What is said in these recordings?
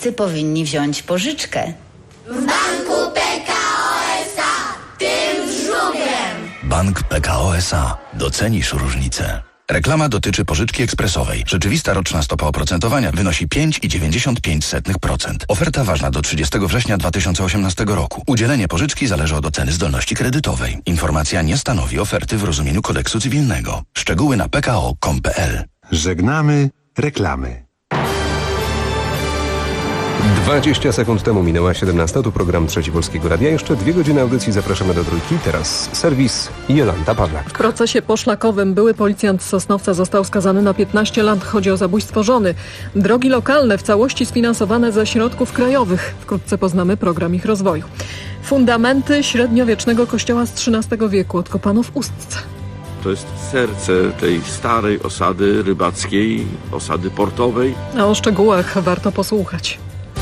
wszyscy powinni wziąć pożyczkę. W Banku PKO SA, tym żółwiem. Bank PKO SA. Docenisz różnicę. Reklama dotyczy pożyczki ekspresowej. Rzeczywista roczna stopa oprocentowania wynosi 5,95%. Oferta ważna do 30 września 2018 roku. Udzielenie pożyczki zależy od oceny zdolności kredytowej. Informacja nie stanowi oferty w rozumieniu kodeksu cywilnego. Szczegóły na pko.com.pl. Żegnamy reklamy. 20 sekund temu minęła 17. Tu program Trzeci Polskiego Radia. Jeszcze 2 godziny audycji. Zapraszamy do Trójki. Teraz serwis Jolanta Pawlak. W procesie poszlakowym były policjant z Sosnowca został skazany na 15 lat. Chodzi o zabójstwo żony. Drogi lokalne w całości sfinansowane ze środków krajowych. Wkrótce poznamy program ich rozwoju. Fundamenty średniowiecznego kościoła z XIII wieku odkopano w Ustce. To jest serce tej starej osady rybackiej, osady portowej. A o szczegółach warto posłuchać.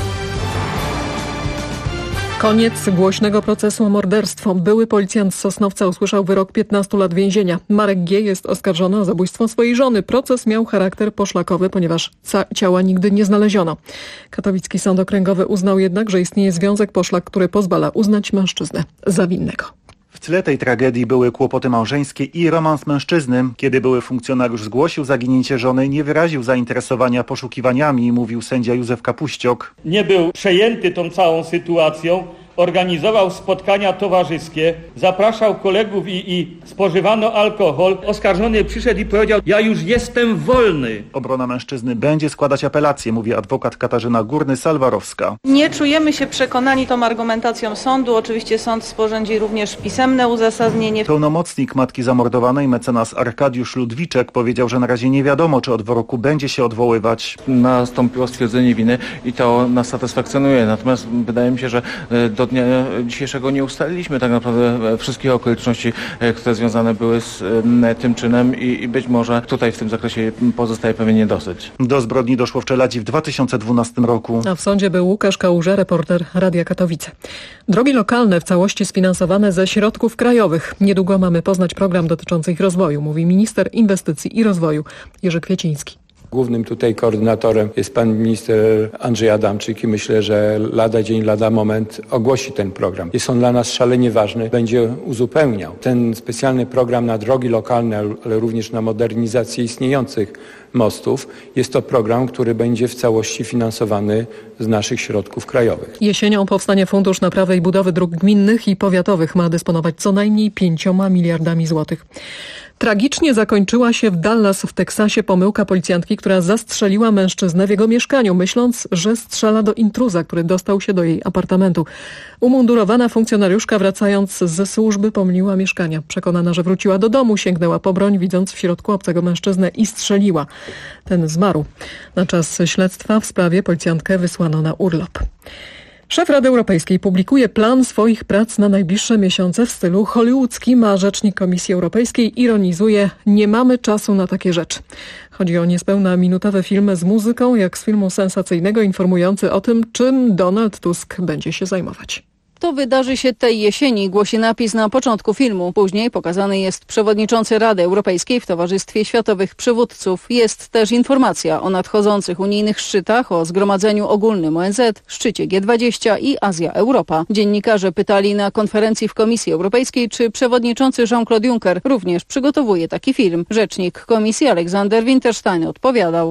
Koniec głośnego procesu o morderstwo. Były policjant z Sosnowca usłyszał wyrok 15 lat więzienia. Marek G. jest oskarżony o zabójstwo swojej żony. Proces miał charakter poszlakowy, ponieważ ciała nigdy nie znaleziono. Katowicki Sąd Okręgowy uznał jednak, że istnieje związek poszlak, który pozwala uznać mężczyznę za winnego. W tle tej tragedii były kłopoty małżeńskie i romans mężczyzny. Kiedy były funkcjonariusz zgłosił zaginięcie żony, nie wyraził zainteresowania poszukiwaniami, mówił sędzia Józef Kapuściok. Nie był przejęty tą całą sytuacją. Organizował spotkania towarzyskie, zapraszał kolegów i spożywano alkohol. Oskarżony przyszedł i powiedział: ja już jestem wolny. Obrona mężczyzny będzie składać apelację, mówi adwokat Katarzyna Górny-Salwarowska. Nie czujemy się przekonani tą argumentacją sądu. Oczywiście sąd sporządzi również pisemne uzasadnienie. Pełnomocnik matki zamordowanej, mecenas Arkadiusz Ludwiczek, powiedział, że na razie nie wiadomo, czy od wyroku będzie się odwoływać. Nastąpiło stwierdzenie winy i to nas satysfakcjonuje. Natomiast wydaje mi się, że do dnia dzisiejszego nie ustaliliśmy tak naprawdę wszystkich okoliczności, które związane były z tym czynem i być może tutaj w tym zakresie pozostaje pewien niedosyt. Do zbrodni doszło w Czeladzi w 2012 roku. A w sądzie był Łukasz Kałuża, reporter Radia Katowice. Drogi lokalne w całości sfinansowane ze środków krajowych. Niedługo mamy poznać program dotyczący ich rozwoju, mówi minister inwestycji i rozwoju Jerzy Kwieciński. Głównym tutaj koordynatorem jest pan minister Andrzej Adamczyk i myślę, że lada dzień, lada moment ogłosi ten program. Jest on dla nas szalenie ważny, będzie uzupełniał ten specjalny program na drogi lokalne, ale również na modernizację istniejących mostów. Jest to program, który będzie w całości finansowany z naszych środków krajowych. Jesienią powstanie Fundusz Naprawy i Budowy Dróg Gminnych i Powiatowych. Ma dysponować co najmniej 5 miliardami złotych. Tragicznie zakończyła się w Dallas w Teksasie pomyłka policjantki, która zastrzeliła mężczyznę w jego mieszkaniu, myśląc, że strzela do intruza, który dostał się do jej apartamentu. Umundurowana funkcjonariuszka, wracając ze służby, pomyliła mieszkania. Przekonana, że wróciła do domu, sięgnęła po broń, widząc w środku obcego mężczyznę i strzeliła. Ten zmarł. Na czas śledztwa w sprawie policjantkę wysłano na urlop. Szef Rady Europejskiej publikuje plan swoich prac na najbliższe miesiące w stylu hollywoodzkim, a rzecznik Komisji Europejskiej ironizuje: nie mamy czasu na takie rzeczy. Chodzi o niespełna minutowe filmy z muzyką, jak z filmu sensacyjnego informujący o tym, czym Donald Tusk będzie się zajmować. To wydarzy się tej jesieni, głosi napis na początku filmu. Później pokazany jest przewodniczący Rady Europejskiej w towarzystwie światowych przywódców. Jest też informacja o nadchodzących unijnych szczytach, o Zgromadzeniu Ogólnym ONZ, szczycie G20 i Azja-Europa. Dziennikarze pytali na konferencji w Komisji Europejskiej, czy przewodniczący Jean-Claude Juncker również przygotowuje taki film. Rzecznik Komisji Aleksander Winterstein odpowiadał: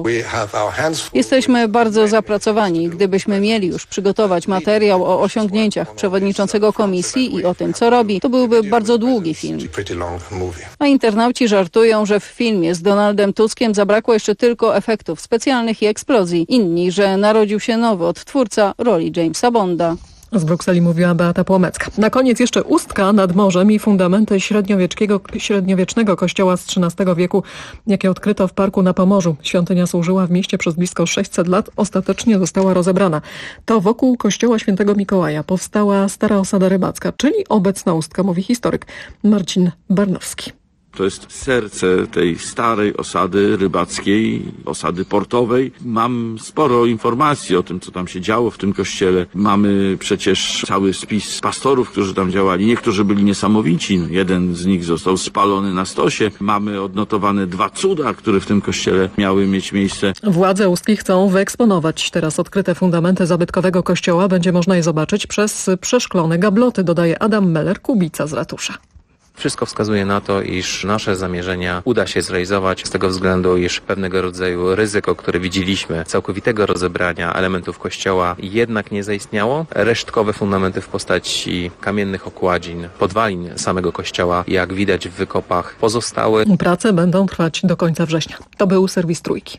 jesteśmy bardzo zapracowani. Gdybyśmy mieli już przygotować materiał o osiągnięciach przewodniczącego Komisji i o tym, co robi, to byłby bardzo długi film. A internauci żartują, że w filmie z Donaldem Tuskiem zabrakło jeszcze tylko efektów specjalnych i eksplozji. Inni, że narodził się nowy odtwórca roli Jamesa Bonda. Z Brukseli mówiła Beata Płomecka. Na koniec jeszcze Ustka nad morzem i fundamenty średniowiecznego kościoła z XIII wieku, jakie odkryto w parku na Pomorzu. Świątynia służyła w mieście przez blisko 600 lat, ostatecznie została rozebrana. To wokół kościoła świętego Mikołaja powstała stara osada rybacka, czyli obecna Ustka, mówi historyk Marcin Barnowski. To jest serce tej starej osady rybackiej, osady portowej. Mam sporo informacji o tym, co tam się działo w tym kościele. Mamy przecież cały spis pastorów, którzy tam działali. Niektórzy byli niesamowici. Jeden z nich został spalony na stosie. Mamy odnotowane 2 cuda, które w tym kościele miały mieć miejsce. Władze Ustki chcą wyeksponować teraz odkryte fundamenty zabytkowego kościoła. Będzie można je zobaczyć przez przeszklone gabloty, dodaje Adam Meller-Kubica z ratusza. Wszystko wskazuje na to, iż nasze zamierzenia uda się zrealizować z tego względu, iż pewnego rodzaju ryzyko, które widzieliśmy, całkowitego rozebrania elementów kościoła jednak nie zaistniało. Resztkowe fundamenty w postaci kamiennych okładzin, podwalin samego kościoła, jak widać w wykopach, pozostały. Prace będą trwać do końca września. To był serwis Trójki.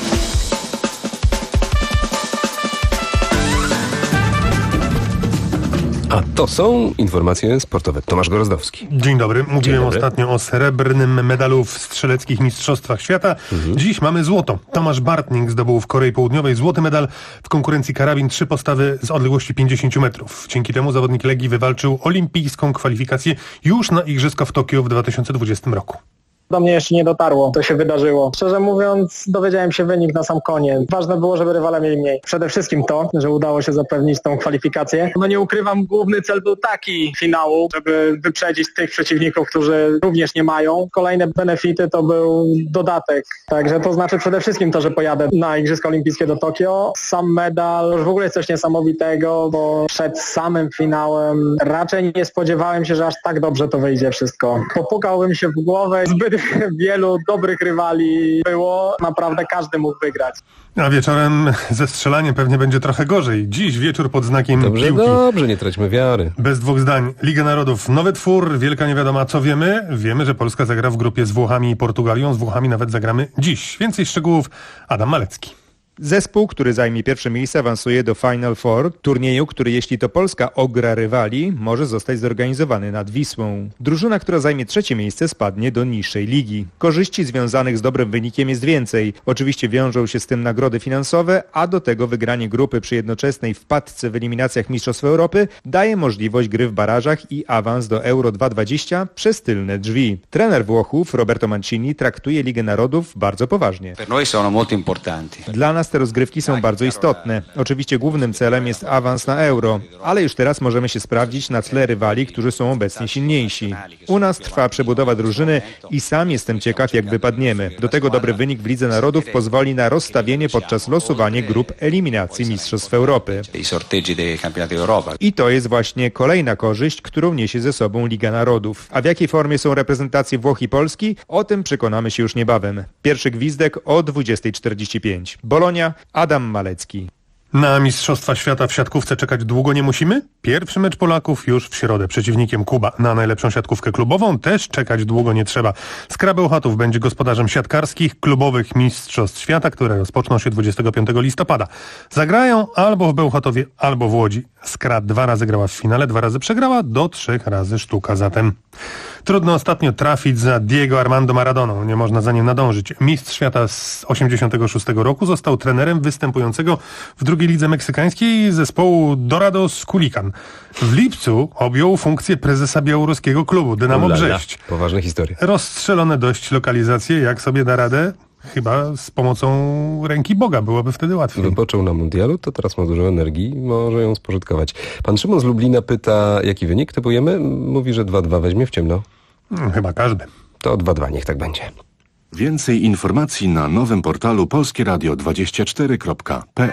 A to są informacje sportowe. Tomasz Gorozdowski. Dzień dobry. Mówiłem ostatnio o srebrnym medalu w strzeleckich mistrzostwach świata. Dziś mamy złoto. Tomasz Bartnik zdobył w Korei Południowej złoty medal w konkurencji karabin 3 postawy z odległości 50 metrów. Dzięki temu zawodnik Legii wywalczył olimpijską kwalifikację już na Igrzyska w Tokio w 2020 roku. Do mnie jeszcze nie dotarło, to się wydarzyło. Szczerze mówiąc, dowiedziałem się wynik na sam koniec. Ważne było, żeby rywale mieli mniej. Przede wszystkim to, że udało się zapewnić tą kwalifikację. No nie ukrywam, główny cel był taki finału, żeby wyprzedzić tych przeciwników, którzy również nie mają. Kolejne benefity to był dodatek. Także to znaczy przede wszystkim to, że pojadę na Igrzyska Olimpijskie do Tokio. Sam medal już w ogóle jest coś niesamowitego, bo przed samym finałem raczej nie spodziewałem się, że aż tak dobrze to wyjdzie wszystko. Popukałbym się w głowę, zbyt wielu dobrych rywali było, naprawdę każdy mógł wygrać. A wieczorem ze strzelaniem pewnie będzie trochę gorzej. Dziś wieczór pod znakiem piłki. Dobrze, nie traćmy wiary. Bez dwóch zdań. Liga Narodów, nowy twór, wielka niewiadoma. Co wiemy? Wiemy, że Polska zagra w grupie z Włochami i Portugalią. Z Włochami nawet zagramy dziś. Więcej szczegółów Adam Malecki. Zespół, który zajmie pierwsze miejsce, awansuje do Final Four, turnieju, który jeśli to Polska ogra rywali, może zostać zorganizowany nad Wisłą. Drużyna, która zajmie trzecie miejsce, spadnie do niższej ligi. Korzyści związanych z dobrym wynikiem jest więcej. Oczywiście wiążą się z tym nagrody finansowe, a do tego wygranie grupy przy jednoczesnej wpadce w eliminacjach Mistrzostw Europy daje możliwość gry w barażach i awans do Euro 2020 przez tylne drzwi. Trener Włochów Roberto Mancini traktuje Ligę Narodów bardzo poważnie. Dla nas te rozgrywki są bardzo istotne. Oczywiście głównym celem jest awans na Euro, ale już teraz możemy się sprawdzić na tle rywali, którzy są obecnie silniejsi. U nas trwa przebudowa drużyny i sam jestem ciekaw, jak wypadniemy. Do tego dobry wynik w Lidze Narodów pozwoli na rozstawienie podczas losowania grup eliminacji Mistrzostw Europy. I to jest właśnie kolejna korzyść, którą niesie ze sobą Liga Narodów. A w jakiej formie są reprezentacje Włoch i Polski? O tym przekonamy się już niebawem. Pierwszy gwizdek o 20:45. Bolonia, Adam Malecki. Na Mistrzostwa Świata w siatkówce czekać długo nie musimy? Pierwszy mecz Polaków już w środę. Przeciwnikiem Kuba. Na najlepszą siatkówkę klubową też czekać długo nie trzeba. Skra Bełchatów będzie gospodarzem siatkarskich klubowych Mistrzostw Świata, które rozpoczną się 25 listopada. Zagrają albo w Bełchatowie, albo w Łodzi. Skra 2 razy grała w finale, 2 razy przegrała, do 3 razy sztuka zatem. Trudno ostatnio trafić za Diego Armando Maradoną. Nie można za nim nadążyć. Mistrz świata z 86 roku został trenerem występującego w drugiej lidze meksykańskiej zespołu Dorados Culican. W lipcu objął funkcję prezesa białoruskiego klubu Dynamo Brześć. Poważna historia. Rozstrzelone dość lokalizacje. Jak sobie da radę? Chyba z pomocą ręki Boga byłoby wtedy łatwiej. Wypoczął na mundialu, to teraz ma dużo energii, może ją spożytkować. Pan Szymon z Lublina pyta, jaki wynik typujemy? Mówi, że 2-2 weźmie w ciemno. Chyba każdy. To 2-2, niech tak będzie. Więcej informacji na nowym portalu polskieradio24.pl.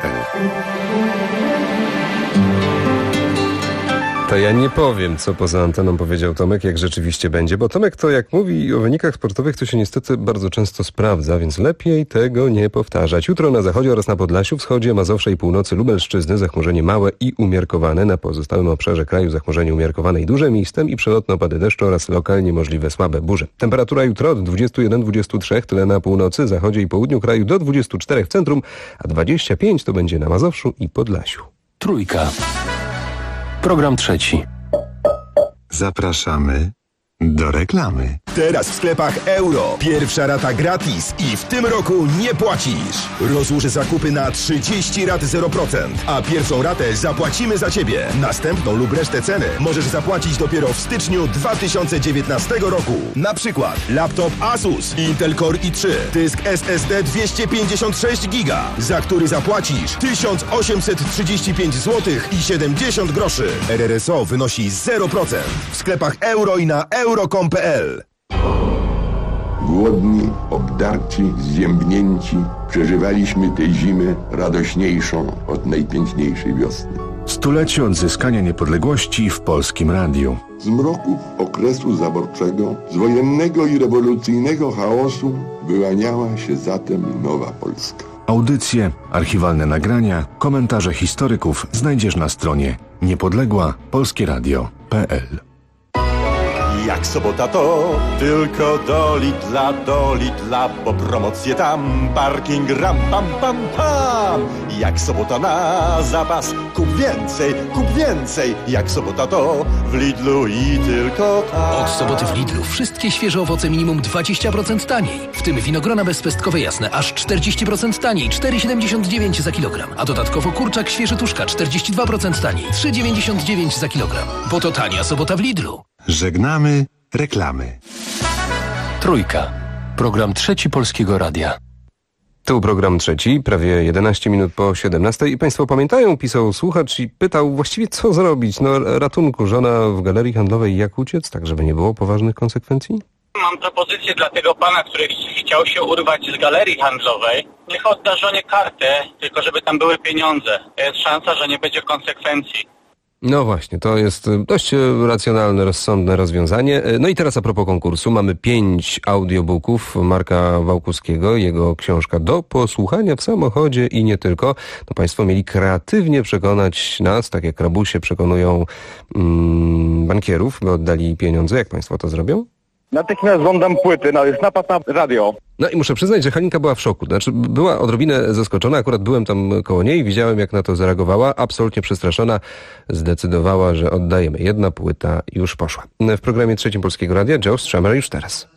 To ja nie powiem, co poza anteną powiedział Tomek, jak rzeczywiście będzie, bo Tomek to jak mówi o wynikach sportowych, to się niestety bardzo często sprawdza, więc lepiej tego nie powtarzać. Jutro na zachodzie oraz na Podlasiu, wschodzie, Mazowsza i północy Lubelszczyzny zachmurzenie małe i umiarkowane, na pozostałym obszarze kraju zachmurzenie umiarkowane i duże miejscem i przelotne opady deszczu oraz lokalnie możliwe słabe burze. Temperatura jutro od 21-23, tyle na północy, zachodzie i południu kraju do 24 w centrum, a 25 to będzie na Mazowszu i Podlasiu. Trójka. Program trzeci. Zapraszamy do reklamy. Teraz w sklepach Euro. Pierwsza rata gratis i w tym roku nie płacisz. Rozłóż zakupy na 30 rat 0%, a pierwszą ratę zapłacimy za Ciebie. Następną lub resztę ceny możesz zapłacić dopiero w styczniu 2019 roku. Na przykład laptop Asus Intel Core i3, dysk SSD 256 GB, za który zapłacisz 1835 zł i 70 groszy. RRSO wynosi 0%. W sklepach Euro i na euro.com.pl. Głodni, obdarci, zziębnięci, przeżywaliśmy tę zimę radośniejszą od najpiękniejszej wiosny. Stulecie odzyskania niepodległości w Polskim Radiu. Z mroków okresu zaborczego, z wojennego i rewolucyjnego chaosu wyłaniała się zatem nowa Polska. Audycje, archiwalne nagrania, komentarze historyków znajdziesz na stronie niepodległa-polskieradio.pl. Jak sobota to tylko do Lidla, bo promocje tam, parking ram, pam, pam, pam. Jak sobota na zapas, kup więcej. Jak sobota to w Lidlu i tylko tam. Od soboty w Lidlu wszystkie świeże owoce minimum 20% taniej. W tym winogrona bezpestkowe jasne aż 40% taniej, 4,79 za kilogram. A dodatkowo kurczak świeży tuszka 42% taniej, 3,99 za kilogram. Bo to tania sobota w Lidlu. Żegnamy reklamy. Trójka. Program trzeci Polskiego Radia. Tu program trzeci, prawie 11 minut po 17. I Państwo pamiętają, pisał słuchacz i pytał właściwie co zrobić. No ratunku, żona w galerii handlowej, jak uciec, tak żeby nie było poważnych konsekwencji? Mam propozycję dla tego pana, który chciał się urwać z galerii handlowej. Niech odda żonie kartę, tylko żeby tam były pieniądze. Jest szansa, że nie będzie konsekwencji. No właśnie, to jest dość racjonalne, rozsądne rozwiązanie. No i teraz a propos konkursu. Mamy 5 audiobooków Marka Wałkuskiego, jego książka do posłuchania w samochodzie i nie tylko. No Państwo mieli kreatywnie przekonać nas, tak jak rabusie przekonują bankierów, by oddali pieniądze. Jak Państwo to zrobią? Natychmiast żądam płyty, no jest napad na radio. No i muszę przyznać, że Halinka była w szoku. Znaczy była odrobinę zaskoczona, akurat byłem tam koło niej i widziałem jak na to zareagowała. Absolutnie przestraszona, zdecydowała, że oddajemy. Jedna płyta już poszła. W programie trzecim Polskiego Radia Joe Strummer już teraz.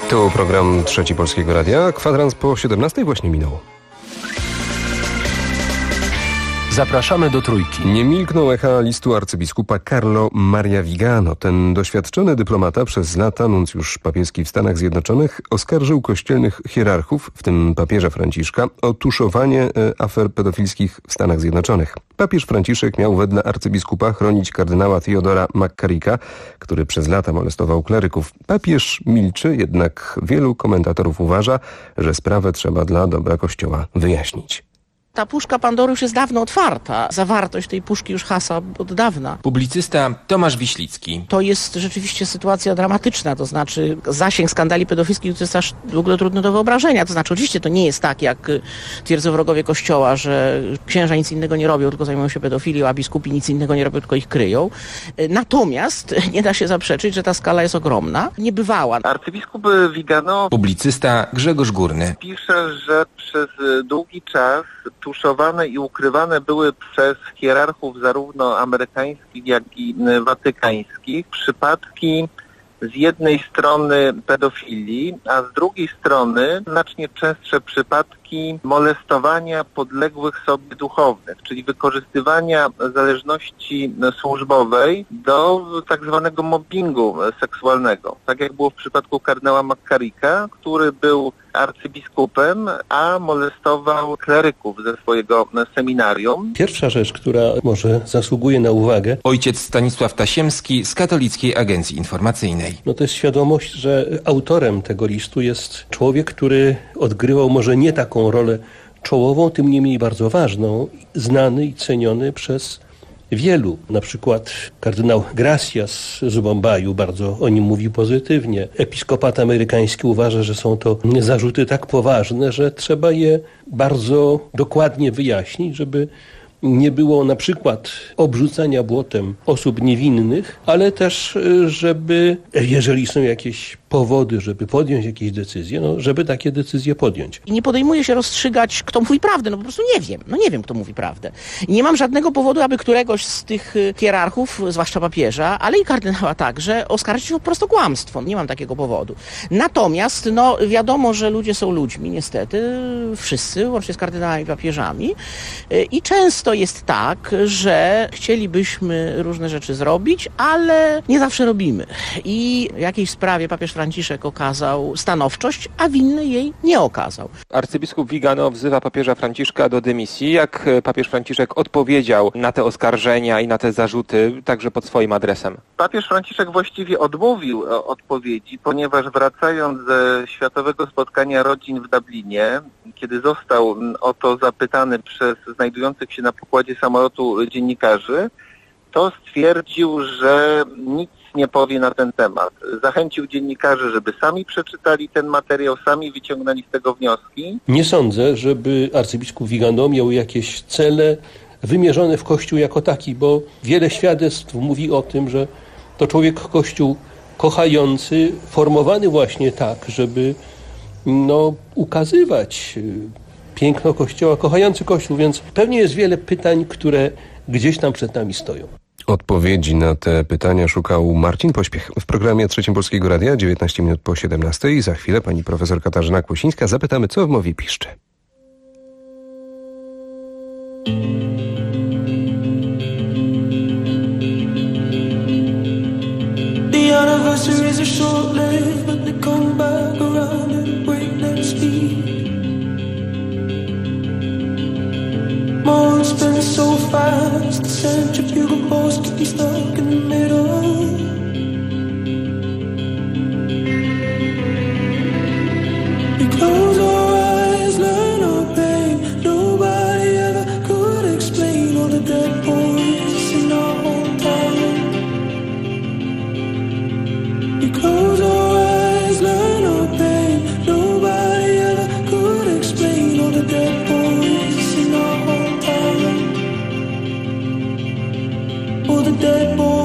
Tu program Trzeci Polskiego Radia. Kwadrans po 17 właśnie minął. Zapraszamy do Trójki. Nie milkną echa listu arcybiskupa Carlo Maria Vigano. Ten doświadczony dyplomata, przez lata nuncjusz papieski w Stanach Zjednoczonych, oskarżył kościelnych hierarchów, w tym papieża Franciszka, o tuszowanie afer pedofilskich w Stanach Zjednoczonych. Papież Franciszek miał wedle arcybiskupa chronić kardynała Theodora McCarricka, który przez lata molestował kleryków. Papież milczy, jednak wielu komentatorów uważa, że sprawę trzeba dla dobra Kościoła wyjaśnić. Ta puszka Pandory już jest dawno otwarta. Zawartość tej puszki już hasa od dawna. Publicysta Tomasz Wiślicki. To jest rzeczywiście sytuacja dramatyczna, to znaczy zasięg skandali pedofilskich to jest aż w ogóle trudno do wyobrażenia. To znaczy oczywiście to nie jest tak, jak twierdzą wrogowie Kościoła, że księża nic innego nie robią, tylko zajmują się pedofilią, a biskupi nic innego nie robią, tylko ich kryją. Natomiast nie da się zaprzeczyć, że ta skala jest ogromna, niebywała. Arcybiskup Vigano, publicysta Grzegorz Górny, pisze, że przez długi czas tuszowane i ukrywane były przez hierarchów zarówno amerykańskich, jak i watykańskich przypadki z jednej strony pedofilii, a z drugiej strony znacznie częstsze przypadki molestowania podległych sobie duchownych, czyli wykorzystywania zależności służbowej do tak zwanego mobbingu seksualnego. Tak jak było w przypadku kardynała McCarricka, który był arcybiskupem, a molestował kleryków ze swojego seminarium. Pierwsza rzecz, która może zasługuje na uwagę. Ojciec Stanisław Tasiemski z Katolickiej Agencji Informacyjnej. To jest świadomość, że autorem tego listu jest człowiek, który odgrywał może nie taką rolę czołową, tym niemniej bardzo ważną, znany i ceniony przez wielu. Na przykład kardynał Gracias z Bombaju bardzo o nim mówi pozytywnie. Episkopat amerykański uważa, że są to zarzuty tak poważne, że trzeba je bardzo dokładnie wyjaśnić, żeby nie było na przykład obrzucania błotem osób niewinnych, ale też, żeby, jeżeli są jakieś powody, żeby podjąć jakieś decyzje, żeby takie decyzje podjąć. I nie podejmuję się rozstrzygać, kto mówi prawdę, po prostu nie wiem. Nie wiem, kto mówi prawdę. I nie mam żadnego powodu, aby któregoś z tych hierarchów, zwłaszcza papieża, ale i kardynała także, oskarżyć o prostokłamstwo. Nie mam takiego powodu. Natomiast, wiadomo, że ludzie są ludźmi, niestety, wszyscy, łącznie z kardynałami i papieżami. I często jest tak, że chcielibyśmy różne rzeczy zrobić, ale nie zawsze robimy. I w jakiejś sprawie papież Franciszek okazał stanowczość, a winny jej nie okazał. Arcybiskup Vigano wzywa papieża Franciszka do dymisji. Jak papież Franciszek odpowiedział na te oskarżenia i na te zarzuty, także pod swoim adresem? Papież Franciszek właściwie odmówił odpowiedzi, ponieważ wracając ze Światowego Spotkania Rodzin w Dublinie, kiedy został o to zapytany przez znajdujących się na pokładzie samolotu dziennikarzy, to stwierdził, że nic nie powie na ten temat. Zachęcił dziennikarzy, żeby sami przeczytali ten materiał, sami wyciągnęli z tego wnioski. Nie sądzę, żeby arcybiskup Vigano miał jakieś cele wymierzone w Kościół jako taki, bo wiele świadectw mówi o tym, że to człowiek Kościół kochający, formowany właśnie tak, żeby ukazywać piękno Kościoła, kochający Kościół, więc pewnie jest wiele pytań, które gdzieś tam przed nami stoją. Odpowiedzi na te pytania szukał Marcin Pośpiech w programie Trzecim Polskiego Radia, 19 minut po 17. I za chwilę pani profesor Katarzyna Kłosińska zapytamy, co w mowie piszczy. The anniversaries are short-lived, but they come back around at breakneck speed. Months spent so fast, the centrifugal pulse keeps me stuck in the middle. We close our eyes, learn our pain. Nobody ever could explain all the dead boys in our hometown. We close our eyes, learn our pain. Nobody ever could explain all the dead boys in our hometown. All the dead boys.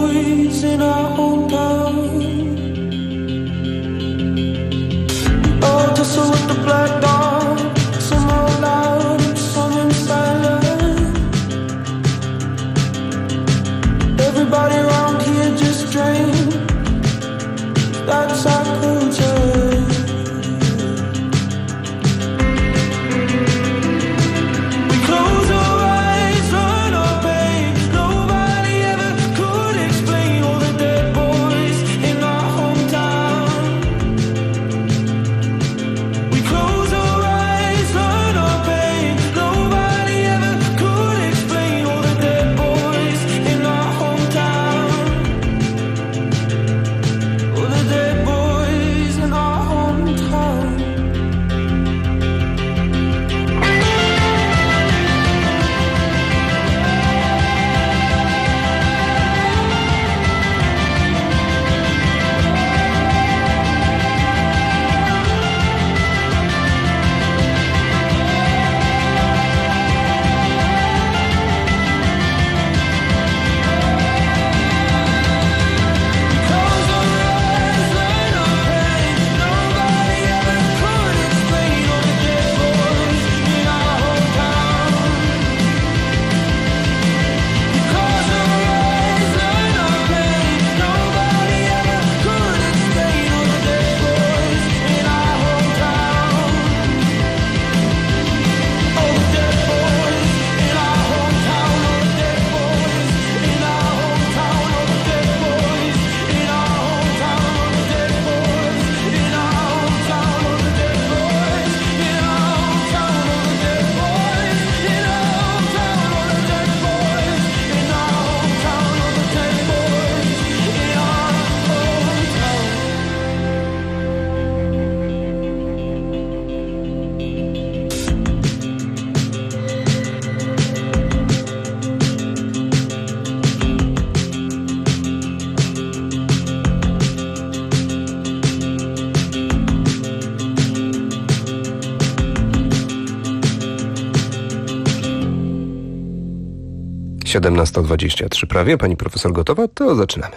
17:23 prawie. Pani profesor gotowa? To zaczynamy.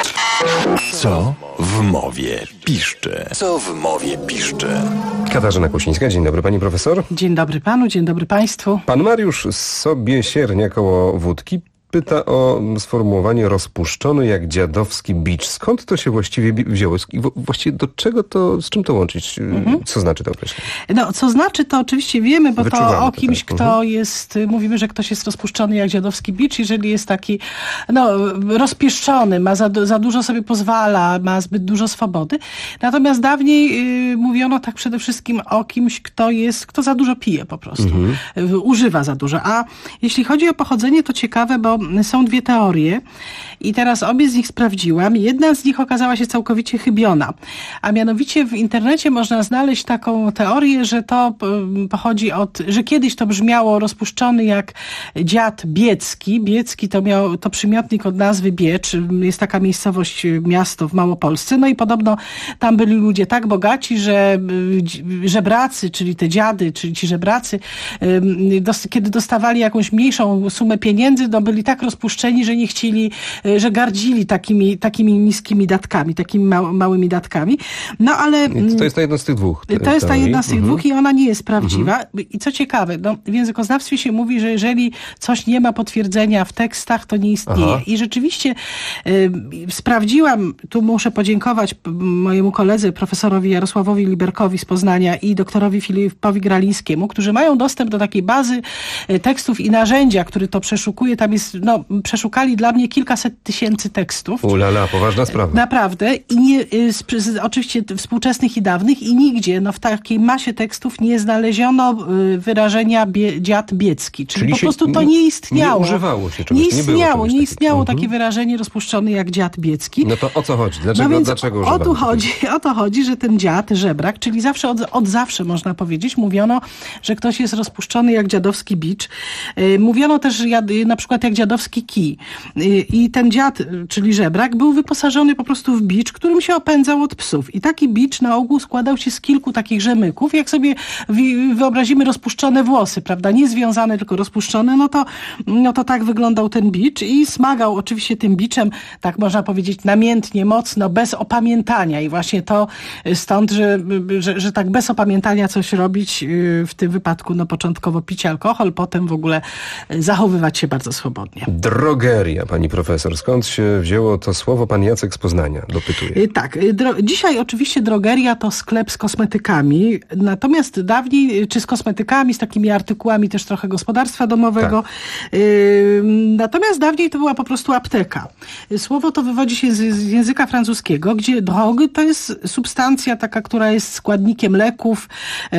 Co w mowie piszcze? Co w mowie piszcze? Katarzyna Kusińska, dzień dobry pani profesor. Dzień dobry panu, dzień dobry państwu. Pan Mariusz sobie siernia koło wódki pyta o sformułowanie rozpuszczony jak dziadowski bicz. Skąd to się właściwie wzięło? I właściwie do czego to, z czym to łączyć? Co znaczy to określenie? No, co znaczy to oczywiście wiemy, bo Wyczuwamy to o kimś, kto jest, mówimy, że ktoś jest rozpuszczony jak dziadowski bicz, jeżeli jest taki, rozpieszczony, ma za dużo sobie pozwala, ma zbyt dużo swobody. Natomiast dawniej mówiono tak przede wszystkim o kimś, kto za dużo pije po prostu. Używa za dużo. A jeśli chodzi o pochodzenie, to ciekawe, bo są dwie teorie i teraz obie z nich sprawdziłam. Jedna z nich okazała się całkowicie chybiona. A mianowicie w internecie można znaleźć taką teorię, że to pochodzi że kiedyś to brzmiało rozpuszczony jak dziad Biecki. Biecki to przymiotnik od nazwy Biecz. Jest taka miejscowość, miasto w Małopolsce. No i podobno tam byli ludzie tak bogaci, że żebracy, czyli te dziady, czyli ci żebracy, kiedy dostawali jakąś mniejszą sumę pieniędzy, byli tak rozpuszczeni, że nie chcieli, że gardzili takimi niskimi datkami, takimi małymi datkami. No ale... To jest ta jedna z tych dwóch. To jest ta jedna z tych dwóch i ona nie jest prawdziwa. I co ciekawe, w językoznawstwie się mówi, że jeżeli coś nie ma potwierdzenia w tekstach, to nie istnieje. Aha. I rzeczywiście sprawdziłam, tu muszę podziękować mojemu koledze, profesorowi Jarosławowi Liberkowi z Poznania i doktorowi Filipowi Gralińskiemu, którzy mają dostęp do takiej bazy tekstów i narzędzia, który to przeszukuje. Tam jest, przeszukali dla mnie kilkaset tysięcy tekstów. Ulala, poważna sprawa. Naprawdę. I oczywiście współczesnych i dawnych i nigdzie w takiej masie tekstów nie znaleziono wyrażenia dziad Biecki. Czyli po prostu to nie istniało. Nie używało się czegoś. Nie istniało takie wyrażenie rozpuszczony jak dziad Biecki. No to o co chodzi? Dlaczego o to chodzi, że ten dziad, żebrak, czyli zawsze od zawsze można powiedzieć, mówiono, że ktoś jest rozpuszczony jak dziadowski bicz. Mówiono też na przykład jak dziadowski kij. I ten dziad, czyli żebrak, był wyposażony po prostu w bicz, którym się opędzał od psów. I taki bicz na ogół składał się z kilku takich rzemyków. Jak sobie wyobrazimy rozpuszczone włosy, prawda? Nie związane, tylko rozpuszczone, no to tak wyglądał ten bicz i smagał oczywiście tym biczem, tak można powiedzieć, namiętnie, mocno, bez opamiętania. I właśnie to stąd, że tak bez opamiętania coś robić, w tym wypadku początkowo pić alkohol, potem w ogóle zachowywać się bardzo swobodnie. Drogeria, pani profesor. Skąd się wzięło to słowo? Pan Jacek z Poznania dopytuje. Tak. Dzisiaj oczywiście drogeria to sklep z kosmetykami. Natomiast dawniej, czy z kosmetykami, z takimi artykułami też trochę gospodarstwa domowego. Tak. Natomiast dawniej to była po prostu apteka. Słowo to wywodzi się z języka francuskiego, gdzie drogue to jest substancja taka, która jest składnikiem leków,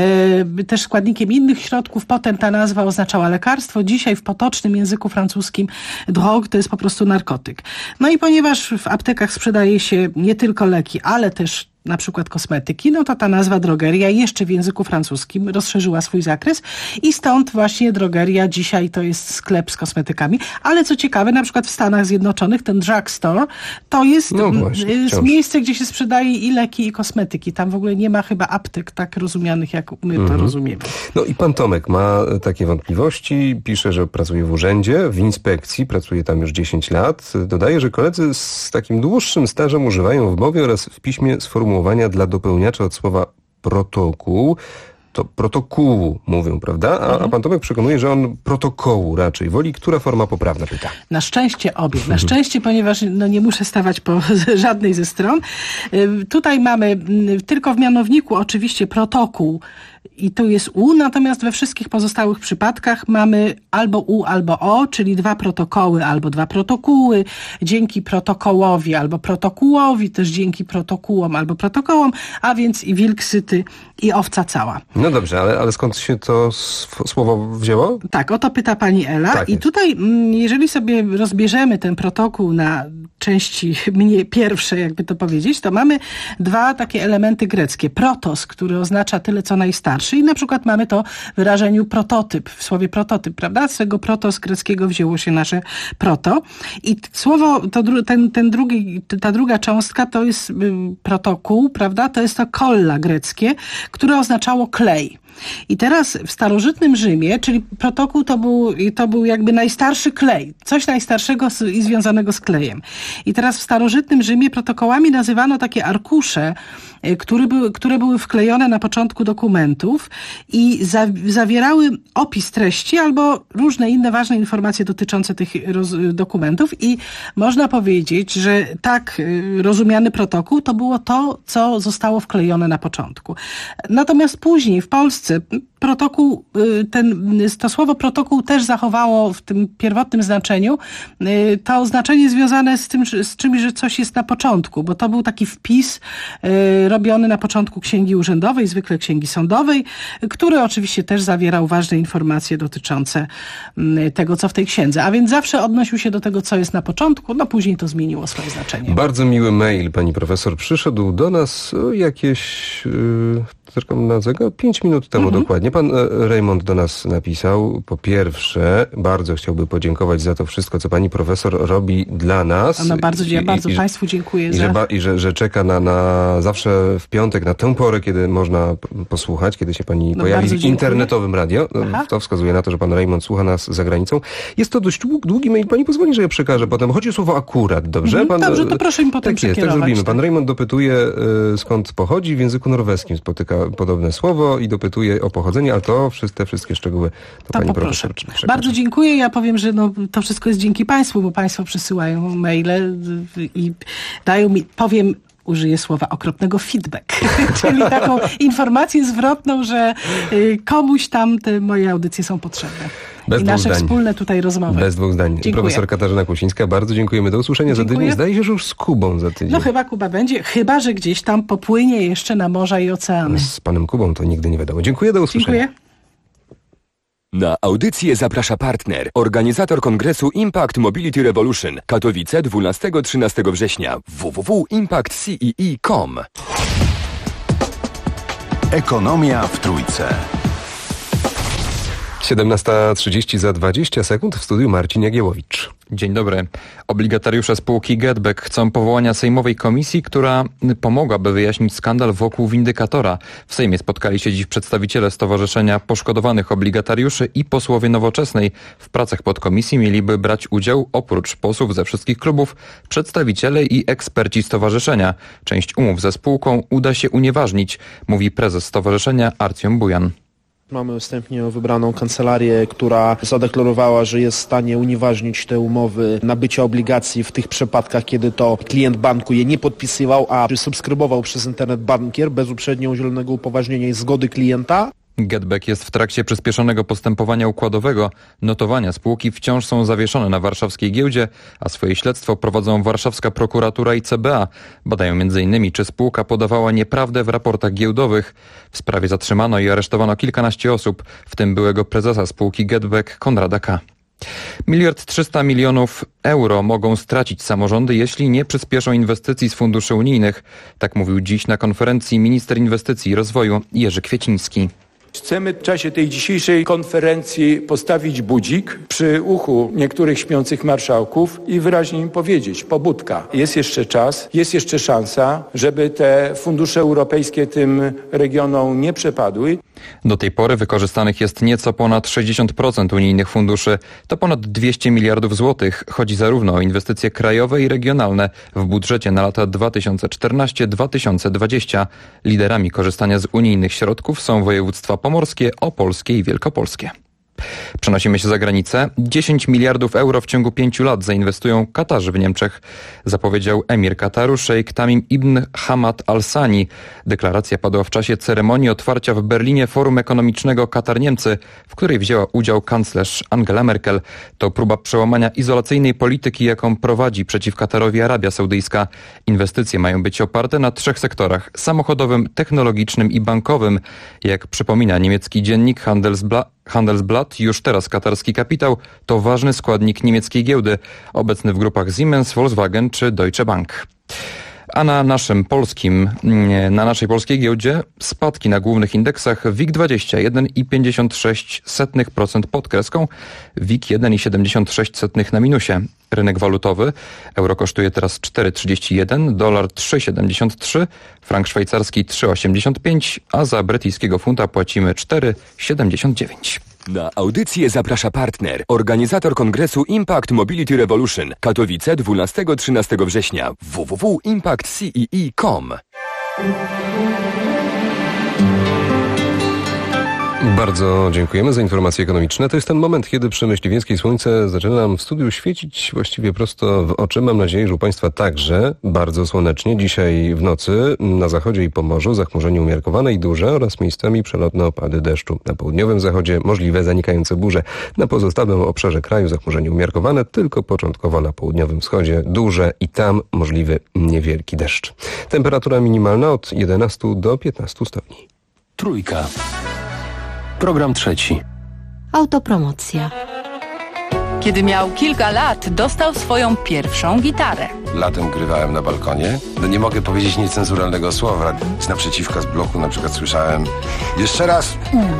też składnikiem innych środków. Potem ta nazwa oznaczała lekarstwo. Dzisiaj w potocznym języku francuskim drogue to jest po prostu narkotyk. No i ponieważ w aptekach sprzedaje się nie tylko leki, ale też na przykład kosmetyki, to ta nazwa drogeria jeszcze w języku francuskim rozszerzyła swój zakres i stąd właśnie drogeria dzisiaj to jest sklep z kosmetykami. Ale co ciekawe, na przykład w Stanach Zjednoczonych ten drugstore to jest miejsce, gdzie się sprzedaje i leki, i kosmetyki. Tam w ogóle nie ma chyba aptek tak rozumianych, jak my to rozumiemy. No i pan Tomek ma takie wątpliwości. Pisze, że pracuje w urzędzie, w inspekcji, pracuje tam już 10 lat. Dodaje, że koledzy z takim dłuższym stażem używają w mowie oraz w piśmie sformułowania dla dopełniacza od słowa protokół. To protokołu mówią, prawda? A pan Tomek przekonuje, że on protokołu raczej woli. Która forma poprawna pyta? Na szczęście obie. Na szczęście, ponieważ nie muszę stawać po żadnej ze stron. Tutaj mamy tylko w mianowniku oczywiście protokół i tu jest U, natomiast we wszystkich pozostałych przypadkach mamy albo U, albo O, czyli dwa protokoły, albo dwa protokoły, dzięki protokołowi, albo protokołowi, też dzięki protokołom, albo protokołom, a więc i wilk syty, i owca cała. No dobrze, ale skąd się to słowo wzięło? Tak, o to pyta pani Ela. Tak i jest. Tutaj, jeżeli sobie rozbierzemy ten protokół na części pierwsze, jakby to powiedzieć, to mamy dwa takie elementy greckie. Protos, który oznacza tyle, co najstarszy, i na przykład mamy to w wyrażeniu prototyp, w słowie prototyp, prawda? Z tego protos greckiego wzięło się nasze proto. I słowo, ta druga cząstka to jest protokół, prawda? To jest to kolla greckie, które oznaczało klej. I teraz w starożytnym Rzymie, czyli protokół to był jakby najstarszy klej, coś najstarszego i związanego z klejem. I teraz w starożytnym Rzymie protokołami nazywano takie arkusze, które były wklejone na początku dokumentów i zawierały opis treści albo różne inne ważne informacje dotyczące tych dokumentów i można powiedzieć, że tak rozumiany protokół to było to, co zostało wklejone na początku. Natomiast później w Polsce to słowo protokół też zachowało w tym pierwotnym znaczeniu to znaczenie związane z czymś, że coś jest na początku, bo to był taki wpis robiony na początku księgi urzędowej, zwykle księgi sądowej, który oczywiście też zawierał ważne informacje dotyczące tego, co w tej księdze. A więc zawsze odnosił się do tego, co jest na początku, no później to zmieniło swoje znaczenie. Bardzo miły mail, pani profesor, przyszedł do nas jakieś... Zresztą na tego 5 minut temu dokładnie. Pan Raymond do nas napisał. Po pierwsze, bardzo chciałby podziękować za to wszystko, co pani profesor robi dla nas. No bardzo Państwu dziękuję że czeka na zawsze w piątek, na tę porę, kiedy można posłuchać, kiedy się pani pojawi w internetowym radio. To wskazuje na to, że pan Raymond słucha nas za granicą. Jest to dość długi mail. Pani pozwoli, że ja przekażę potem. Chodzi o słowo akurat, dobrze? Dobrze, to proszę mi potem przekierować. Tak zrobimy. Pan Raymond dopytuje, skąd pochodzi. W języku norweskim spotyka podobne słowo i dopytuje o pochodzenie, ale te wszystkie szczegóły to pani profesor przekaże. Bardzo dziękuję. Ja powiem, że to wszystko jest dzięki Państwu, bo Państwo przysyłają maile i dają mi, użyję słowa okropnego feedback, czyli taką informację zwrotną, że komuś tam te moje audycje są potrzebne. I nasze wspólne tutaj rozmowy. Bez dwóch zdań. Dziękuję. Profesor Katarzyna Kłosińska, bardzo dziękujemy. Do usłyszenia za tydzień. Zdaje się, że już z Kubą za tydzień. No chyba Kuba będzie, chyba że gdzieś tam popłynie jeszcze na morza i oceany. Z panem Kubą to nigdy nie wiadomo. Dziękuję, do usłyszenia. Dziękuję. Na audycję zaprasza partner, organizator kongresu Impact Mobility Revolution, Katowice 12-13 września, www.impactcee.com. Ekonomia w Trójce. 17:30 za 20 sekund, w studiu Marcin Jagiełowicz. Dzień dobry. Obligatariusze spółki GetBack chcą powołania sejmowej komisji, która pomogłaby wyjaśnić skandal wokół windykatora. W Sejmie spotkali się dziś przedstawiciele Stowarzyszenia Poszkodowanych Obligatariuszy i posłowie Nowoczesnej. W pracach podkomisji mieliby brać udział, oprócz posłów ze wszystkich klubów, przedstawiciele i eksperci stowarzyszenia. Część umów ze spółką uda się unieważnić, mówi prezes stowarzyszenia Arcjon Bujan. Mamy wstępnie wybraną kancelarię, która zadeklarowała, że jest w stanie unieważnić te umowy nabycia obligacji w tych przypadkach, kiedy to klient banku je nie podpisywał, a subskrybował przez internet bankier bez uprzednio udzielonego upoważnienia i zgody klienta. GetBack jest w trakcie przyspieszonego postępowania układowego. Notowania spółki wciąż są zawieszone na warszawskiej giełdzie, a swoje śledztwo prowadzą warszawska prokuratura i CBA. Badają m.in. czy spółka podawała nieprawdę w raportach giełdowych. W sprawie zatrzymano i aresztowano kilkanaście osób, w tym byłego prezesa spółki GetBack Konrada K. 1,3 miliarda euro mogą stracić samorządy, jeśli nie przyspieszą inwestycji z funduszy unijnych. Tak mówił dziś na konferencji minister inwestycji i rozwoju Jerzy Kwieciński. Chcemy w czasie tej dzisiejszej konferencji postawić budzik przy uchu niektórych śpiących marszałków i wyraźnie im powiedzieć: pobudka. Jest jeszcze czas, jest jeszcze szansa, żeby te fundusze europejskie tym regionom nie przepadły. Do tej pory wykorzystanych jest nieco ponad 60% unijnych funduszy. To ponad 200 miliardów złotych. Chodzi zarówno o inwestycje krajowe i regionalne w budżecie na lata 2014-2020. Liderami korzystania z unijnych środków są województwa pomorskie, opolskie i wielkopolskie. Przenosimy się za granicę. 10 miliardów euro w ciągu 5 lat zainwestują Katarzy w Niemczech, zapowiedział emir Kataru szejk Tamim ibn Hamad al-Thani. Deklaracja padła w czasie ceremonii otwarcia w Berlinie Forum Ekonomicznego Katar-Niemcy, w której wzięła udział kanclerz Angela Merkel. To próba przełamania izolacyjnej polityki, jaką prowadzi przeciw Katarowi Arabia Saudyjska. Inwestycje mają być oparte na 3 sektorach: samochodowym, technologicznym i bankowym. Jak przypomina niemiecki dziennik Handelsblatt, już teraz katarski kapitał to ważny składnik niemieckiej giełdy, obecny w grupach Siemens, Volkswagen czy Deutsche Bank. A na naszej polskiej giełdzie spadki na głównych indeksach WIG20 1,56% pod kreską, WIG 1,76 na minusie. Rynek walutowy. Euro kosztuje teraz 4,31, dolar 3,73, frank szwajcarski 3,85, a za brytyjskiego funta płacimy 4,79. Na audycję zaprasza partner, organizator kongresu Impact Mobility Revolution, Katowice 12-13 września, www.impactcee.com. Bardzo dziękujemy za informacje ekonomiczne. To jest ten moment, kiedy przy Myśliwieckiej słońce zaczyna nam w studiu świecić właściwie prosto w oczy. Mam nadzieję, że u Państwa także bardzo słonecznie. Dzisiaj w nocy na zachodzie i Pomorzu zachmurzenie umiarkowane i duże oraz miejscami przelotne opady deszczu. Na południowym zachodzie możliwe zanikające burze. Na pozostałym obszarze kraju zachmurzenie umiarkowane, tylko początkowo na południowym wschodzie duże i tam możliwy niewielki deszcz. Temperatura minimalna od 11 do 15 stopni. Trójka. Program trzeci. Autopromocja. Kiedy miał kilka lat, dostał swoją pierwszą gitarę. Latem grywałem na balkonie. No nie mogę powiedzieć niecenzuralnego słowa. Z naprzeciwka z bloku na przykład słyszałem jeszcze raz.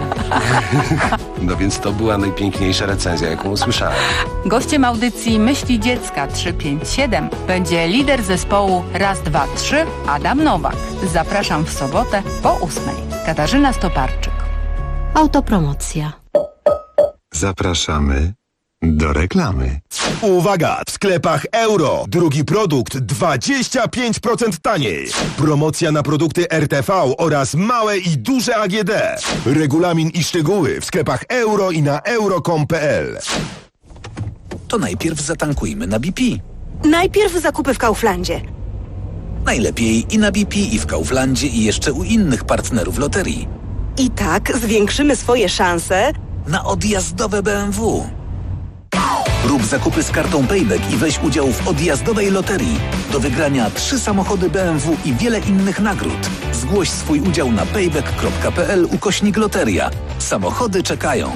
No więc to była najpiękniejsza recenzja, jaką usłyszałem. Gościem audycji Myśli Dziecka 357 będzie lider zespołu Raz, Dwa, Trzy Adam Nowak. Zapraszam w sobotę po 8:00. Katarzyna Stoparczyk. Autopromocja. Zapraszamy do reklamy. Uwaga! W sklepach Euro. Drugi produkt 25% taniej. Promocja na produkty RTV oraz małe i duże AGD. Regulamin i szczegóły w sklepach Euro i na euro.com.pl. To najpierw zatankujmy na BP. Najpierw zakupy w Kauflandzie. Najlepiej i na BP, i w Kauflandzie, i jeszcze u innych partnerów loterii. I tak zwiększymy swoje szanse na odjazdowe BMW. Rób zakupy z kartą Payback i weź udział w odjazdowej loterii. Do wygrania 3 samochody BMW i wiele innych nagród. Zgłoś swój udział na payback.pl/loteria. Samochody czekają.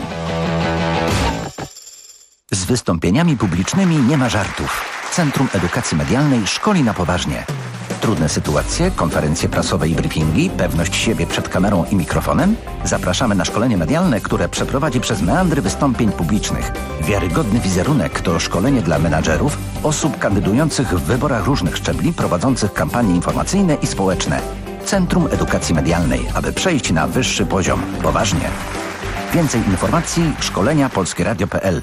Z wystąpieniami publicznymi nie ma żartów. Centrum Edukacji Medialnej szkoli na poważnie. Trudne sytuacje, konferencje prasowe i briefingi, pewność siebie przed kamerą i mikrofonem? Zapraszamy na szkolenie medialne, które przeprowadzi przez meandry wystąpień publicznych. Wiarygodny wizerunek to szkolenie dla menadżerów, osób kandydujących w wyborach różnych szczebli, prowadzących kampanie informacyjne i społeczne. Centrum Edukacji Medialnej, aby przejść na wyższy poziom. Poważnie. Więcej informacji szkolenia polskieradio.pl.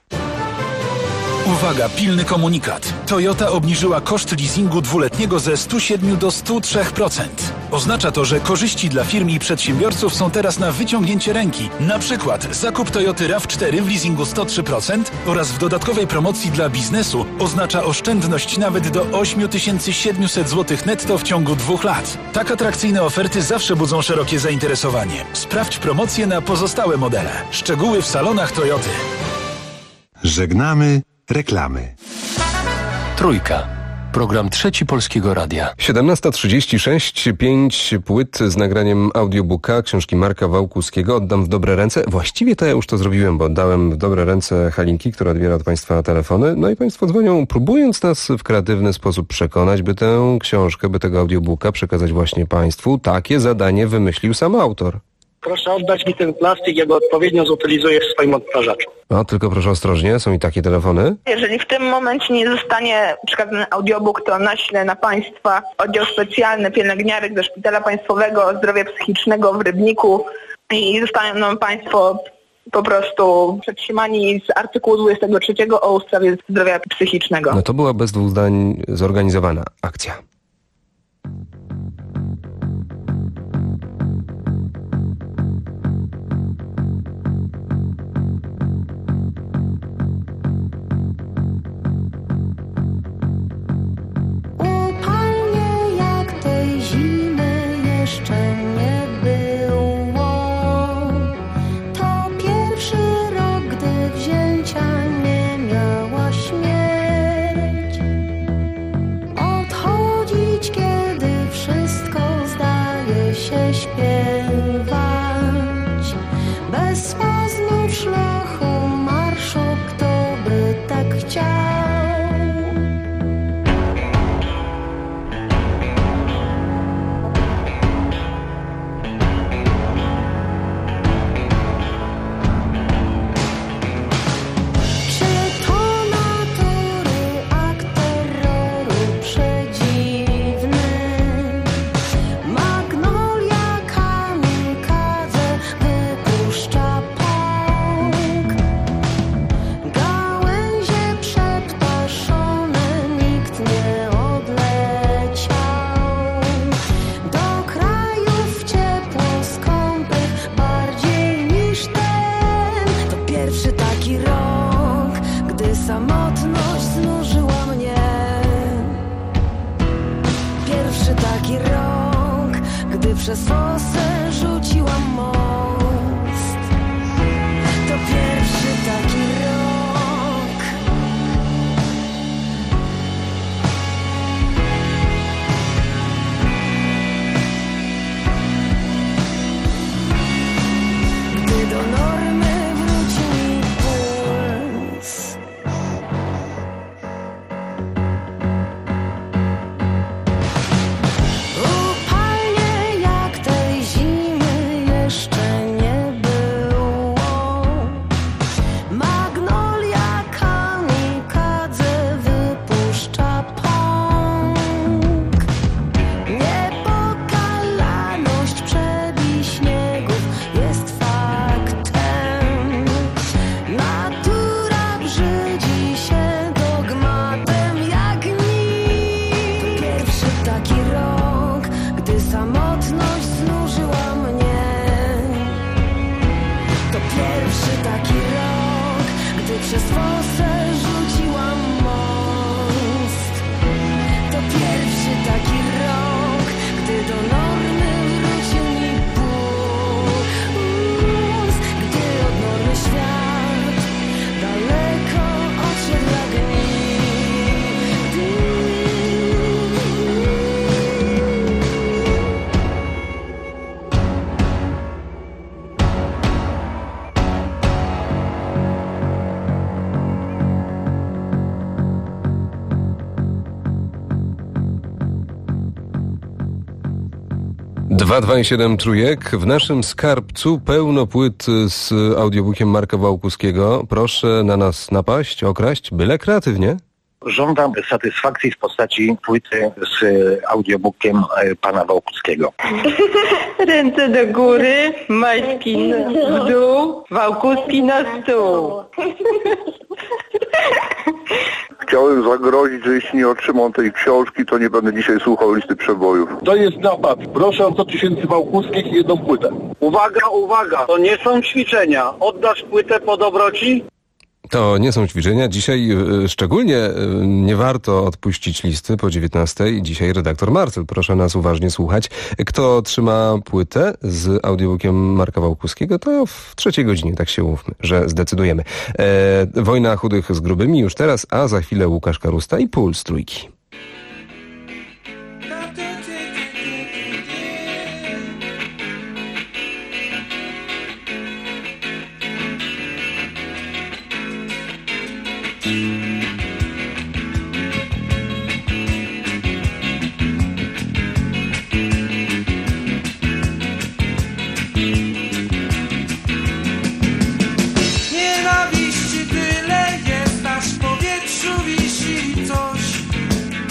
Uwaga, pilny komunikat. Toyota obniżyła koszt leasingu dwuletniego ze 107 do 103%. Oznacza to, że korzyści dla firm i przedsiębiorców są teraz na wyciągnięcie ręki. Na przykład zakup Toyoty RAV4 w leasingu 103% oraz w dodatkowej promocji dla biznesu oznacza oszczędność nawet do 8700 zł netto w ciągu 2 lat. Tak atrakcyjne oferty zawsze budzą szerokie zainteresowanie. Sprawdź promocje na pozostałe modele. Szczegóły w salonach Toyoty. Żegnamy reklamy. Trójka. Program trzeci Polskiego Radia. 17:36, 5 płyt z nagraniem audiobooka książki Marka Wałkuskiego oddam w dobre ręce. Właściwie to ja już to zrobiłem, bo oddałem w dobre ręce Halinki, która odbiera od Państwa telefony. No i Państwo dzwonią, próbując nas w kreatywny sposób przekonać, by tę książkę, by tego audiobooka przekazać właśnie Państwu. Takie zadanie wymyślił sam autor. Proszę oddać mi ten plastik, ja go odpowiednio zutylizuję w swoim odtwarzaczu. No, tylko proszę ostrożnie, są i takie telefony. Jeżeli w tym momencie nie zostanie przekazany audiobook, to naślę na Państwa oddział specjalny pielęgniarek ze Szpitala Państwowego Zdrowia Psychicznego w Rybniku i zostaną Państwo po prostu przetrzymani z artykułu 23 o ustawie zdrowia psychicznego. No to była bez 2 zdań zorganizowana akcja. Jeszcze nie było. To pierwszy rok, gdy wzięcia nie miała śmierć. Odchodzić, kiedy wszystko zdaje się śpiewać. Bez znów szlachu marszu, kto by tak chciał. przez fosę rzuciłam most. To pierwszy taki rok. Gdy do normy wrócił mi puls. Upalnie jak tej zimy jeszcze nie było. Magnolia kamikadze wypuszcza pąk. Niepokalaność przebić śniegów jest faktem. Natura brzydzi się dogmatem jak nikt. To pierwszy taki rok, gdy samotność znużyła mnie. To pierwszy taki rok, gdy przez fosę rzuciłam most. To pierwszy taki rok, gdy do normy wrócił mi puls. Gdy od normy świat daleko odszedł jak nigdy. Dwa 2,7 Trójek. W naszym skarbcu pełno płyt z audiobookiem Marka Wałkuskiego. Proszę na nas napaść, okraść, byle kreatywnie. Żądam satysfakcji w postaci płyty z audiobookiem pana Wałkuskiego. Ręce do góry, Majski w dół, Wałkuski na stół. Chciałem zagrozić, że jeśli nie otrzymam tej książki, to nie będę dzisiaj słuchał listy przebojów. To jest napad. Proszę o 100 000 Wałkuskich i jedną płytę. Uwaga, uwaga, to nie są ćwiczenia. Oddasz płytę po dobroci? To nie są ćwiczenia. Dzisiaj szczególnie nie warto odpuścić listy po 19:00. Dzisiaj redaktor Marcel. Proszę nas uważnie słuchać. Kto trzyma płytę z audiobookiem Marka Wałkuskiego, to w 3:00 godzinie, tak się umówmy, że zdecydujemy. Wojna chudych z grubymi już teraz, a za chwilę Łukasz Karusta i Puls Trójki. Nienawiści tyle jest, aż w powietrzu wisi coś.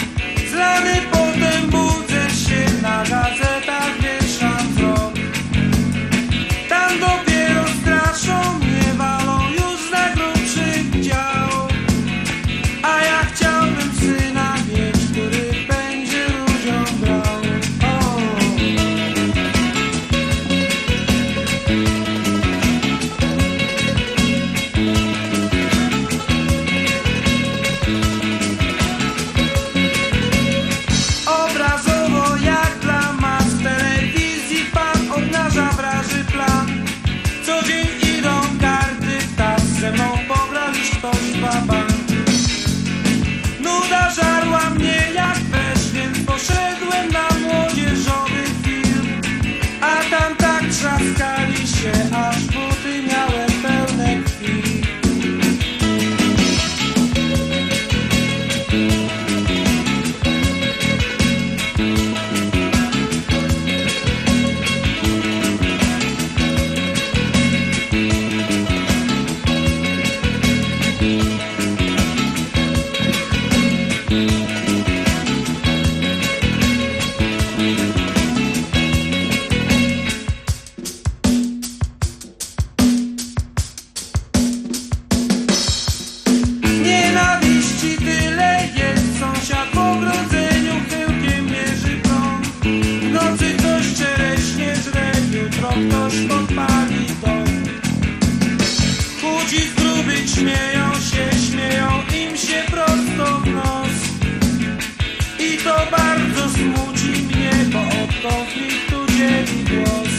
mieli głos.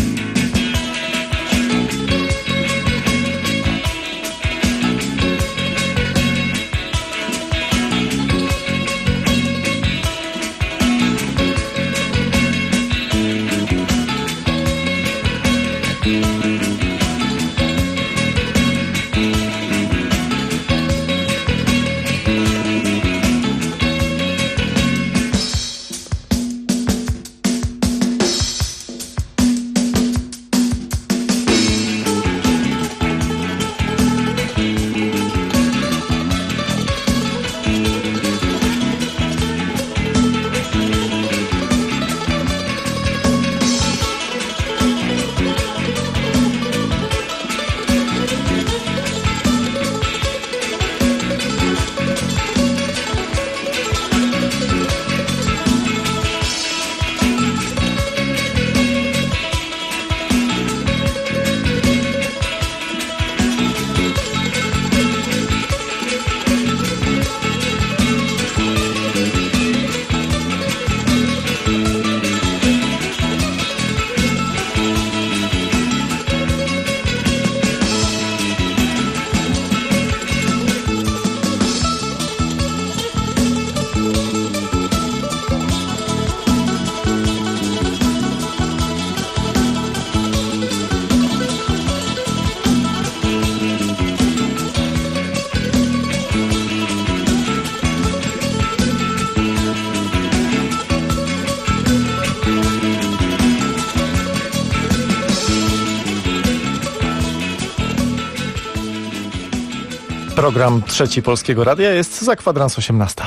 Program Trzeci Polskiego Radia jest za kwadrans 18.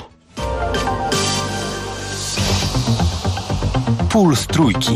Puls Trójki.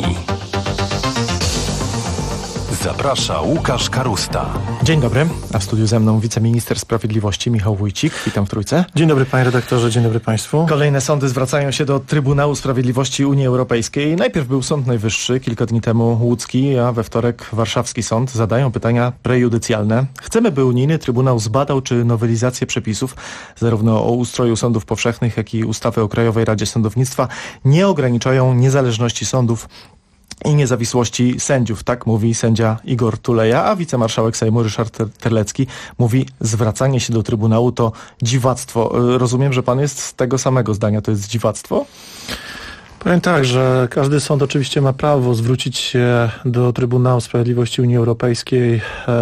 Zaprasza Łukasz Karusta. Dzień dobry, a w studiu ze mną wiceminister sprawiedliwości Michał Wójcik. Witam w Trójce. Dzień dobry panie redaktorze, dzień dobry państwu. Kolejne sądy zwracają się do Trybunału Sprawiedliwości Unii Europejskiej. Najpierw był Sąd Najwyższy, kilka dni temu łódzki, a we wtorek warszawski sąd. Zadają pytania prejudycjalne. Chcemy, by unijny Trybunał zbadał, czy nowelizacje przepisów zarówno o ustroju sądów powszechnych, jak i ustawy o Krajowej Radzie Sądownictwa nie ograniczają niezależności sądów i niezawisłości sędziów. Tak mówi sędzia Igor Tuleja, a wicemarszałek Sejmu Ryszard Terlecki mówi, zwracanie się do Trybunału to dziwactwo. Rozumiem, że pan jest z tego samego zdania, to jest dziwactwo? Powiem tak, że każdy sąd oczywiście ma prawo zwrócić się do Trybunału Sprawiedliwości Unii Europejskiej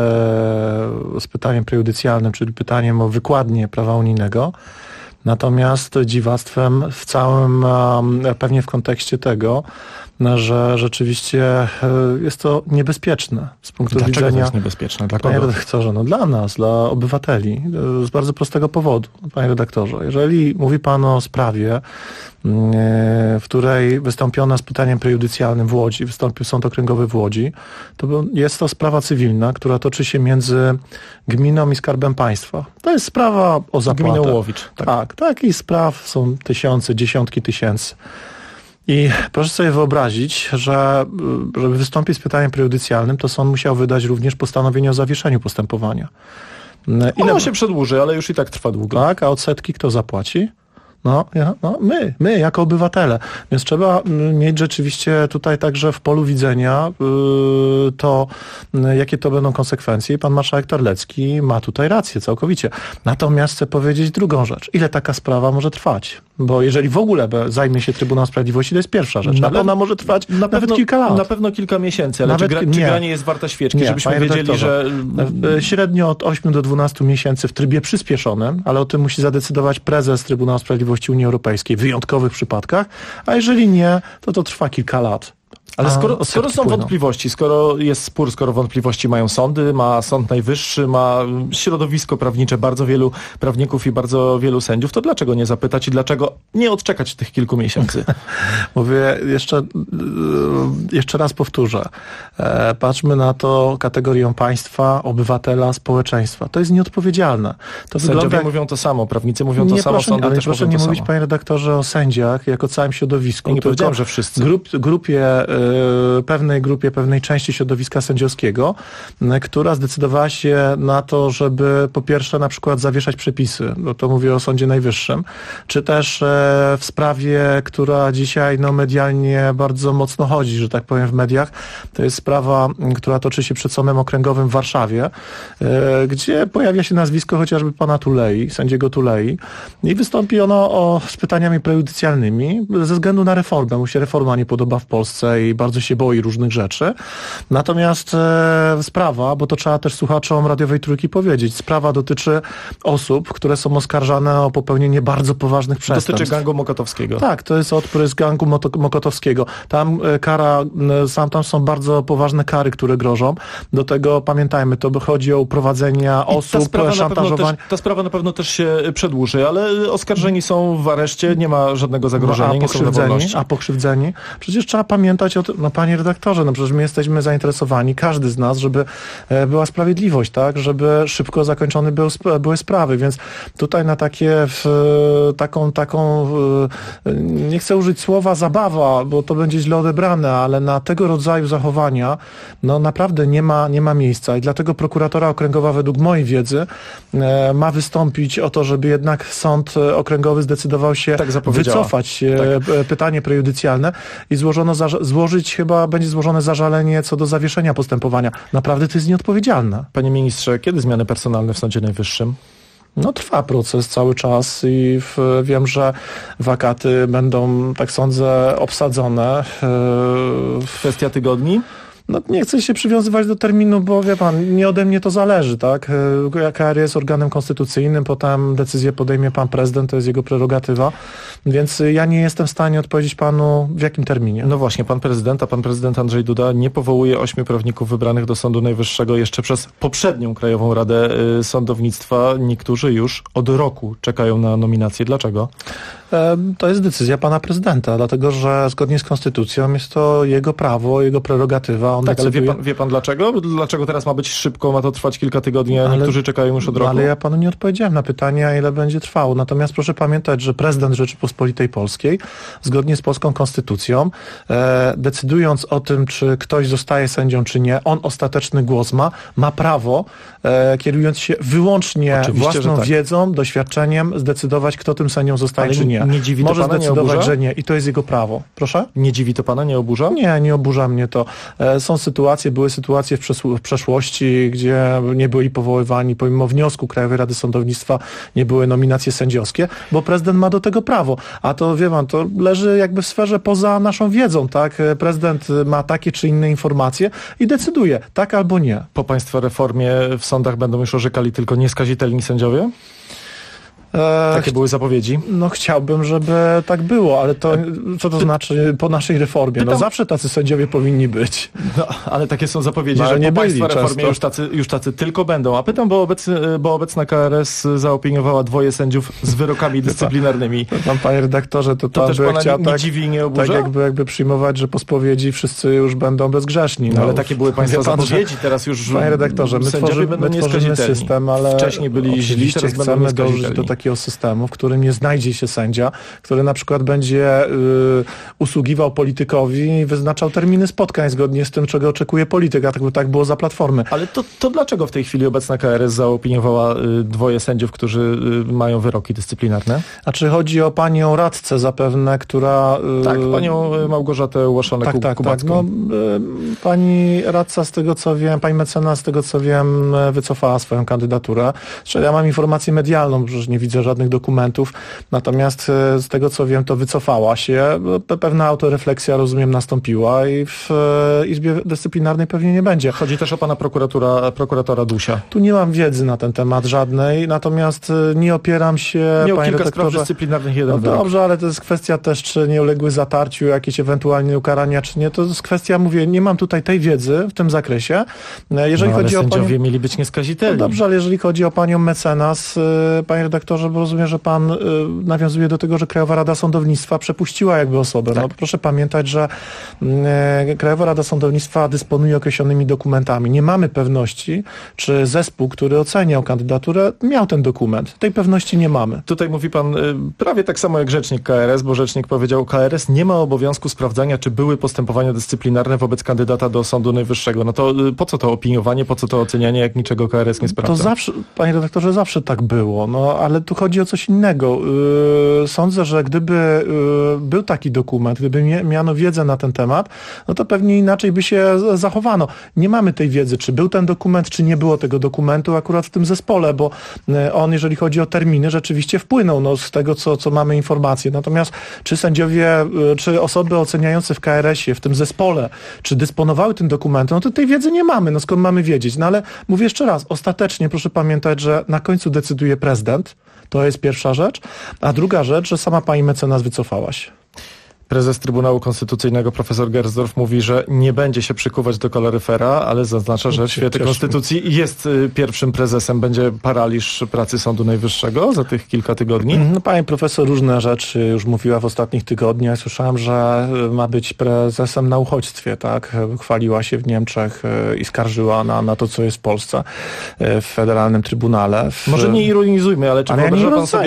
z pytaniem prejudycjalnym, czyli pytaniem o wykładnię prawa unijnego. Natomiast dziwactwem w całym, pewnie w kontekście tego, że rzeczywiście jest to niebezpieczne z punktu widzenia... Dlaczego to jest niebezpieczne? Dla Panie kogo? redaktorze, no dla nas, dla obywateli, z bardzo prostego powodu, panie redaktorze. Jeżeli mówi pan o sprawie, w której wystąpiono z pytaniem prejudycjalnym w Łodzi, wystąpił Sąd Okręgowy w Łodzi, to jest to sprawa cywilna, która toczy się między gminą i Skarbem Państwa. To jest sprawa o zapłatę. Gminą Łowicz. Tak, takich spraw są tysiące, dziesiątki tysięcy. I proszę sobie wyobrazić, że żeby wystąpić z pytaniem prejudycjalnym, to sąd musiał wydać również postanowienie o zawieszeniu postępowania. Ono się przedłuży, ale już i tak trwa długo. Tak, a odsetki kto zapłaci? My jako obywatele. Więc trzeba mieć rzeczywiście tutaj także w polu widzenia to, jakie to będą konsekwencje. I pan marszałek Terlecki ma tutaj rację całkowicie. Natomiast chcę powiedzieć drugą rzecz. Ile taka sprawa może trwać? Bo jeżeli w ogóle zajmie się Trybunał Sprawiedliwości, to jest pierwsza rzecz. Ale ona może trwać nawet kilka lat. Na pewno kilka miesięcy, ale czy gra nie jest warta świeczki, żebyśmy wiedzieli, że... Średnio od 8 do 12 miesięcy w trybie przyspieszonym, ale o tym musi zadecydować prezes Trybunału Sprawiedliwości Unii Europejskiej w wyjątkowych przypadkach, a jeżeli nie, to trwa kilka lat. Ale skoro są wątpliwości, skoro jest spór, skoro wątpliwości mają sądy, ma Sąd Najwyższy, ma środowisko prawnicze, bardzo wielu prawników i bardzo wielu sędziów, to dlaczego nie zapytać i dlaczego nie odczekać tych kilku miesięcy? Mówię, jeszcze raz powtórzę. Patrzmy na to kategorią państwa, obywatela, społeczeństwa. To jest nieodpowiedzialne. To Sędziowie mówią to samo, prawnicy mówią to samo, sądy też proszę mówią nie to mówić, samo. panie redaktorze, o sędziach jako całym środowisku. Ja nie powiedziałem, że wszyscy. Grupie pewnej grupie, pewnej części środowiska sędziowskiego, która zdecydowała się na to, żeby po pierwsze na przykład zawieszać przepisy, no to mówię o Sądzie Najwyższym, czy też w sprawie, która dzisiaj medialnie bardzo mocno chodzi, że tak powiem w mediach, to jest sprawa, która toczy się przed Sądem Okręgowym w Warszawie, gdzie pojawia się nazwisko chociażby pana Tulei, sędziego Tulei i wystąpi ono z pytaniami prejudycjalnymi ze względu na reformę. Mu się reforma nie podoba w Polsce i bardzo się boi różnych rzeczy. Natomiast sprawa, bo to trzeba też słuchaczom Radiowej Trójki powiedzieć, sprawa dotyczy osób, które są oskarżane o popełnienie bardzo poważnych przestępstw. Dotyczy gangu mokotowskiego. Tak, to jest odprysk gangu mokotowskiego. Tam tam są bardzo poważne kary, które grożą. Do tego pamiętajmy, to chodzi o uprowadzenia osób, szantażowanie. Ta sprawa na pewno też się przedłuży, ale oskarżeni są w areszcie, nie ma żadnego zagrożenia, nie są na wolności. A pokrzywdzeni? Przecież trzeba pamiętać o tym, panie redaktorze, przecież my jesteśmy zainteresowani, każdy z nas, żeby była sprawiedliwość, tak? Żeby szybko zakończone były sprawy, więc tutaj na taką nie chcę użyć słowa zabawa, bo to będzie źle odebrane, ale na tego rodzaju zachowania naprawdę nie ma miejsca i dlatego prokuratura okręgowa według mojej wiedzy ma wystąpić o to, żeby jednak sąd okręgowy zdecydował się wycofać pytanie prejudycjalne i będzie złożone zażalenie co do zawieszenia postępowania. Naprawdę to jest nieodpowiedzialne. Panie ministrze, kiedy zmiany personalne w Sądzie Najwyższym? Trwa proces cały czas i wiem, że wakaty będą, tak sądzę, obsadzone. Kwestia tygodni? Nie chcę się przywiązywać do terminu, bo wie pan, nie ode mnie to zależy, tak? KRS jest organem konstytucyjnym, potem decyzję podejmie pan prezydent, to jest jego prerogatywa, więc ja nie jestem w stanie odpowiedzieć panu w jakim terminie. No właśnie, pan prezydent Andrzej Duda nie powołuje 8 prawników wybranych do Sądu Najwyższego jeszcze przez poprzednią Krajową Radę Sądownictwa. Niektórzy już od roku czekają na nominację. Dlaczego? To jest decyzja pana prezydenta, dlatego że zgodnie z konstytucją jest to jego prawo, jego prerogatywa. On decyduje... ale wie pan dlaczego? Dlaczego teraz ma być szybko, ma to trwać kilka tygodni, a niektórzy czekają już od roku? Ale ja panu nie odpowiedziałem na pytanie, ile będzie trwało. Natomiast proszę pamiętać, że prezydent Rzeczypospolitej Polskiej, zgodnie z polską konstytucją, decydując o tym, czy ktoś zostaje sędzią, czy nie, on ostateczny głos ma prawo, kierując się wyłącznie własną wiedzą, doświadczeniem, zdecydować, kto tym sędzią zostaje, czy nie. Nie dziwi to Może pana, zdecydować, że nie. I to jest jego prawo. Proszę? Nie dziwi to pana, nie oburza? Nie oburza mnie to. Były sytuacje w przeszłości, gdzie nie byli powoływani, pomimo wniosku Krajowej Rady Sądownictwa, nie były nominacje sędziowskie, bo prezydent ma do tego prawo. A to, wie pan, to leży jakby w sferze poza naszą wiedzą, tak? Prezydent ma takie czy inne informacje i decyduje, tak albo nie. Po państwa reformie w sądach będą już orzekali tylko nieskazitelni sędziowie? Takie były zapowiedzi? Chciałbym, żeby tak było, ale to co to znaczy po naszej reformie? Zawsze tacy sędziowie powinni być. Ale takie są zapowiedzi, że po państwa reformie już tacy tylko będą. A pytam, bo obecna KRS zaopiniowała 2 sędziów z wyrokami dyscyplinarnymi. Panie redaktorze, to też by pana chciał nie dziwi i nie oburza? Tak jakby przyjmować, że po spowiedzi wszyscy już będą bezgrzeszni. Ale takie były państwa zapowiedzi, teraz już panie redaktorze, my tworzymy system, ale wcześniej byli źli, teraz chcemy dążyć do takiego systemu, w którym nie znajdzie się sędzia, który na przykład będzie usługiwał politykowi i wyznaczał terminy spotkań zgodnie z tym, czego oczekuje polityk, a tak było za Platformy. Ale to dlaczego w tej chwili obecna KRS zaopiniowała 2 sędziów, którzy mają wyroki dyscyplinarne? A czy chodzi o panią radcę zapewne, która... Tak, panią Małgorzatę Łoszonek-Kubacką. Pani radca, z tego co wiem, pani mecenas, z tego co wiem, wycofała swoją kandydaturę. Czyli ja mam informację medialną, że nie widzę żadnych dokumentów, natomiast z tego co wiem, to wycofała się. Pewna autorefleksja, rozumiem, nastąpiła i w Izbie Dyscyplinarnej pewnie nie będzie. Chodzi też o pana prokuratora Dusia. Tu nie mam wiedzy na ten temat żadnej, natomiast nie opieram się... Miał kilka spraw dyscyplinarnych, jeden wyrok. Dobrze, ale to jest kwestia też, czy nie uległy zatarciu, jakieś ewentualnie ukarania, czy nie. To jest kwestia, mówię, nie mam tutaj tej wiedzy w tym zakresie. Jeżeli chodzi o sędziowie mieli być nieskazitelni. Dobrze, ale jeżeli chodzi o panią mecenas, panie redaktorze, redaktorze, bo rozumiem, że pan nawiązuje do tego, że Krajowa Rada Sądownictwa przepuściła jakby osobę. Tak. No, proszę pamiętać, że Krajowa Rada Sądownictwa dysponuje określonymi dokumentami. Nie mamy pewności, czy zespół, który oceniał kandydaturę, miał ten dokument. Tej pewności nie mamy. Tutaj mówi pan prawie tak samo jak rzecznik KRS, bo rzecznik powiedział, KRS nie ma obowiązku sprawdzania, czy były postępowania dyscyplinarne wobec kandydata do Sądu Najwyższego. No to po co to opiniowanie, po co to ocenianie, jak niczego KRS nie sprawdza? To zawsze, panie redaktorze, zawsze tak było, no ale tu chodzi o coś innego. Sądzę, że gdyby był taki dokument, gdyby miano wiedzę na ten temat, no to pewnie inaczej by się zachowano. Nie mamy tej wiedzy, czy był ten dokument, czy nie było tego dokumentu akurat w tym zespole, bo on, jeżeli chodzi o terminy, rzeczywiście wpłynął no, z tego, co mamy informacje. Natomiast czy sędziowie, czy osoby oceniające w KRS-ie, w tym zespole, czy dysponowały tym dokumentem, no to tej wiedzy nie mamy. No skąd mamy wiedzieć? No ale mówię jeszcze raz, ostatecznie proszę pamiętać, że na końcu decyduje prezydent. To jest pierwsza rzecz. A druga rzecz, że sama pani mecenas wycofała się. Prezes Trybunału Konstytucyjnego profesor Gersdorf mówi, że nie będzie się przykuwać do kaloryfera, ale zaznacza, że w świetle konstytucji jest pierwszym prezesem. Będzie paraliż pracy Sądu Najwyższego za tych kilka tygodni. No, pani profesor różne rzeczy już mówiła w ostatnich tygodniach. Słyszałem, że ma być prezesem na uchodźstwie, tak? Chwaliła się w Niemczech i skarżyła na to, co jest w Polsce w Federalnym Trybunale. Może nie ironizujmy, ale czy wyobraża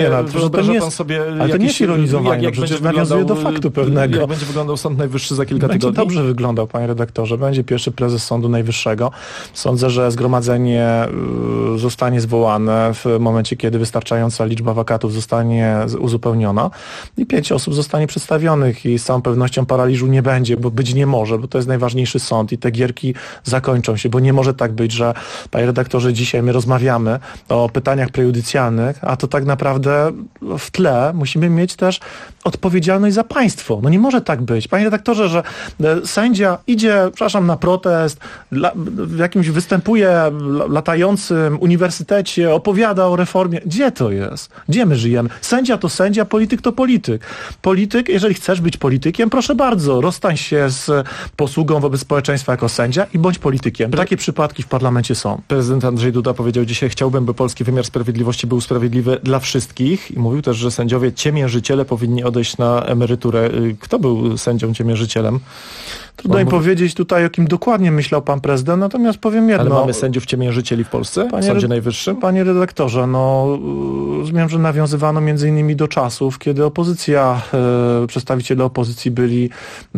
pan sobie ale to nie jest ironizowanie, jak przecież nawiązuje do faktu pewnego. Jak będzie wyglądał Sąd Najwyższy za kilka tygodni? Będzie dobrze wyglądał, panie redaktorze. Będzie pierwszy prezes Sądu Najwyższego. Sądzę, że zgromadzenie zostanie zwołane w momencie, kiedy wystarczająca liczba wakatów zostanie uzupełniona i 5 osób zostanie przedstawionych i z całą pewnością paraliżu nie będzie, bo być nie może, bo to jest najważniejszy sąd i te gierki zakończą się, bo nie może tak być, że, panie redaktorze, dzisiaj my rozmawiamy o pytaniach prejudycjalnych, a to tak naprawdę w tle musimy mieć też odpowiedzialność za państwo. No nie może tak być. Panie redaktorze, że sędzia idzie, przepraszam, na protest, w jakimś występuje latającym uniwersytecie, opowiada o reformie. Gdzie to jest? Gdzie my żyjemy? Sędzia to sędzia, polityk to polityk. Polityk, jeżeli chcesz być politykiem, proszę bardzo, rozstań się z posługą wobec społeczeństwa jako sędzia i bądź politykiem. Takie przypadki w parlamencie są. Prezydent Andrzej Duda powiedział dzisiaj, chciałbym, by polski wymiar sprawiedliwości był sprawiedliwy dla wszystkich i mówił też, że sędziowie ciemiężyciele powinni odejść na emeryturę. Kto był sędzią ciemiężycielem? Trudno mi powiedzieć tutaj, o kim dokładnie myślał pan prezydent, natomiast powiem jedno. Ale mamy sędziów ciemiężycieli w Polsce? W Sądzie Najwyższym? Panie redaktorze, no rozumiem, że nawiązywano między innymi do czasów, kiedy opozycja, przedstawiciele opozycji byli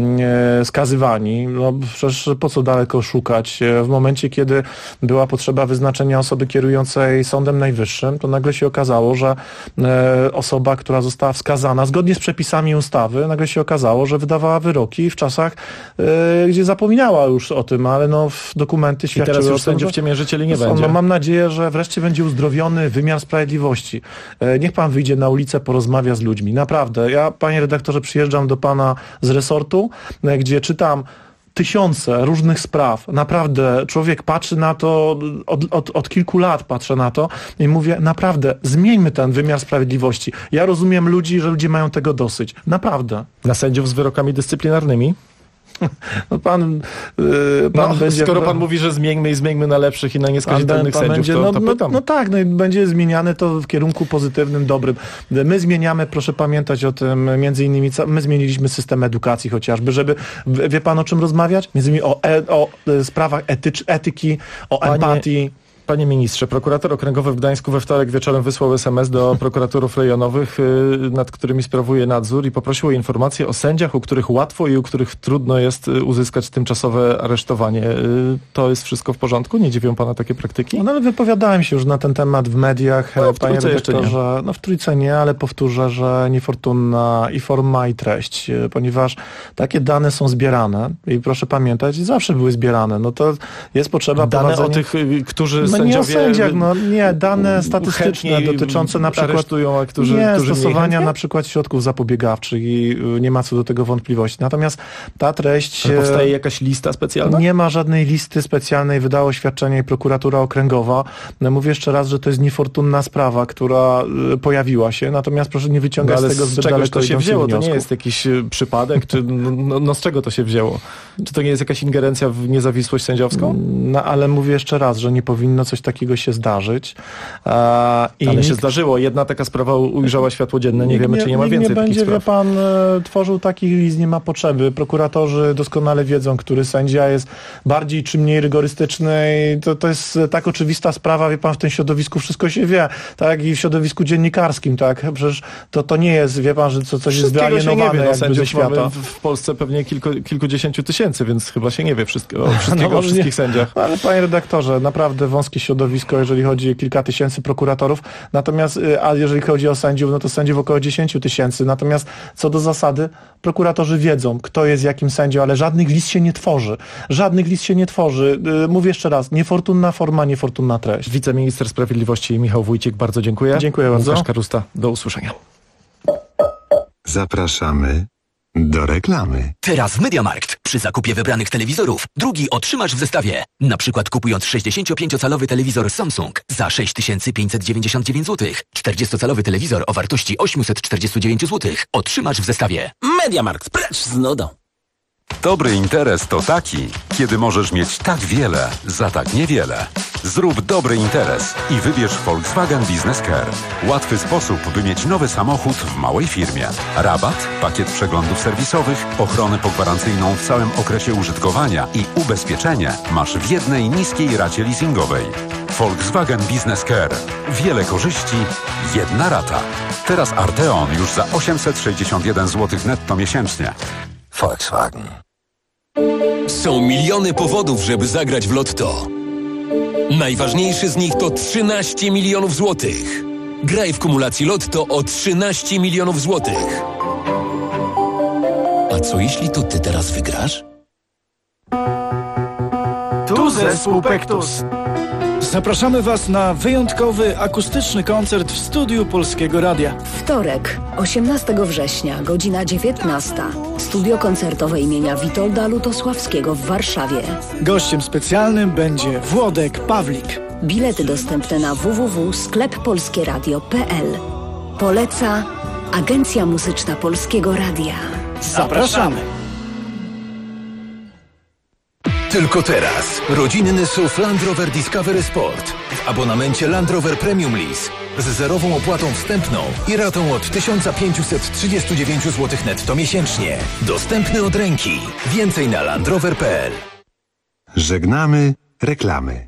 skazywani. No przecież po co daleko szukać? W momencie, kiedy była potrzeba wyznaczenia osoby kierującej Sądem Najwyższym, to nagle się okazało, że osoba, która została wskazana zgodnie z przepisami ustawy, nagle się okazało, że wydawała wyroki w czasach, gdzie zapominała już o tym, ale no dokumenty świadczyły o tym. I teraz już sędziów ciemiężycieli nie będzie. No, mam nadzieję, że wreszcie będzie uzdrowiony wymiar sprawiedliwości. Niech pan wyjdzie na ulicę, porozmawia z ludźmi. Naprawdę. Ja, panie redaktorze, przyjeżdżam do pana z resortu, gdzie czytam tysiące różnych spraw. Naprawdę człowiek patrzy na to, od kilku lat patrzę na to i mówię, naprawdę, zmieńmy ten wymiar sprawiedliwości. Ja rozumiem ludzi, że ludzie mają tego dosyć. Naprawdę. Na sędziów z wyrokami dyscyplinarnymi? No pan będzie... Skoro pan mówi, że zmieńmy na lepszych i na nieskazitelnych sędziów, będzie, to pytam. No tak, no i będzie zmieniane to w kierunku pozytywnym, dobrym. My zmieniamy, proszę pamiętać o tym, między innymi, my zmieniliśmy system edukacji chociażby, żeby, wie pan o czym rozmawiać? Między innymi o sprawach etyki, o empatii. Panie ministrze, prokurator okręgowy w Gdańsku we wtorek wieczorem wysłał SMS do prokuratorów rejonowych, nad którymi sprawuje nadzór i poprosił o informacje o sędziach, u których łatwo i u których trudno jest uzyskać tymczasowe aresztowanie. To jest wszystko w porządku? Nie dziwią pana takie praktyki? No ale wypowiadałem się już na ten temat w mediach. No, w Trójce jeszcze nie. No w Trójce nie, ale powtórzę, że niefortunna i forma, i treść, ponieważ takie dane są zbierane i proszę pamiętać, zawsze były zbierane. No to jest potrzeba dane o tych, którzy nie o sędziach, dane statystyczne dotyczące na przykład którzy stosowania na przykład środków zapobiegawczych i nie ma co do tego wątpliwości. Natomiast ta treść... Ale powstaje jakaś lista specjalna? Nie ma żadnej listy specjalnej, wydało oświadczenie prokuratura okręgowa. Mówię jeszcze raz, że to jest niefortunna sprawa, która pojawiła się, natomiast proszę nie wyciągać z tego zbyt daleko to się wzięło? To nie jest jakiś przypadek? Czy, z czego to się wzięło? Czy to nie jest jakaś ingerencja w niezawisłość sędziowską? No ale mówię jeszcze raz, że nie powinno coś takiego się zdarzyć. Ale się zdarzyło. Jedna taka sprawa ujrzała światło dzienne. Nie wiemy, czy nie ma więcej takich będzie, spraw. wie pan, tworzył takich list, nie ma potrzeby. Prokuratorzy doskonale wiedzą, który sędzia jest bardziej czy mniej rygorystyczny. I to jest tak oczywista sprawa, wie pan, w tym środowisku wszystko się wie. Tak, i w środowisku dziennikarskim, tak. Przecież to nie jest, wie pan, że coś jest wyalienowane jakby ze świata. W Polsce pewnie kilkudziesięciu tysięcy, więc chyba się nie wie o wszystkich sędziach. Ale panie redaktorze, naprawdę wąskie środowisko, jeżeli chodzi o kilka tysięcy prokuratorów. Natomiast, a jeżeli chodzi o sędziów, no to sędziów około 10 tysięcy. Natomiast co do zasady, prokuratorzy wiedzą, kto jest jakim sędzią, ale żadnych list się nie tworzy. Mówię jeszcze raz, niefortunna forma, niefortunna treść. Wiceminister Sprawiedliwości Michał Wójcik, bardzo dziękuję. Dziękuję bardzo. Łukasz Karusta, do usłyszenia. Zapraszamy do reklamy. Teraz w MediaMarkt. Przy zakupie wybranych telewizorów drugi otrzymasz w zestawie. Na przykład kupując 65-calowy telewizor Samsung za 6599 zł, 40-calowy telewizor o wartości 849 zł otrzymasz w zestawie. MediaMarkt. Precz z nudą. Dobry interes to taki, kiedy możesz mieć tak wiele za tak niewiele. Zrób dobry interes i wybierz Volkswagen Business Care. Łatwy sposób, by mieć nowy samochód w małej firmie. Rabat, pakiet przeglądów serwisowych, ochronę pogwarancyjną w całym okresie użytkowania i ubezpieczenie masz w jednej niskiej racie leasingowej. Volkswagen Business Care. Wiele korzyści, jedna rata. Teraz Arteon już za 861 zł netto miesięcznie. Volkswagen. Są miliony powodów, żeby zagrać w Lotto. Najważniejszy z nich to 13 milionów złotych. Graj w kumulacji Lotto o 13 milionów złotych. A co jeśli to ty teraz wygrasz? Tu zespół Pektus. Zapraszamy Was na wyjątkowy, akustyczny koncert w studiu Polskiego Radia. Wtorek, 18 września, godzina 19. Studio koncertowe imienia Witolda Lutosławskiego w Warszawie. Gościem specjalnym będzie Włodek Pawlik. Bilety dostępne na www.skleppolskieradio.pl. Poleca Agencja Muzyczna Polskiego Radia. Zapraszamy! Tylko teraz rodzinny SUV Land Rover Discovery Sport w abonamencie Land Rover Premium Lease z zerową opłatą wstępną i ratą od 1539 zł netto miesięcznie. Dostępny od ręki. Więcej na landrover.pl. Żegnamy reklamy.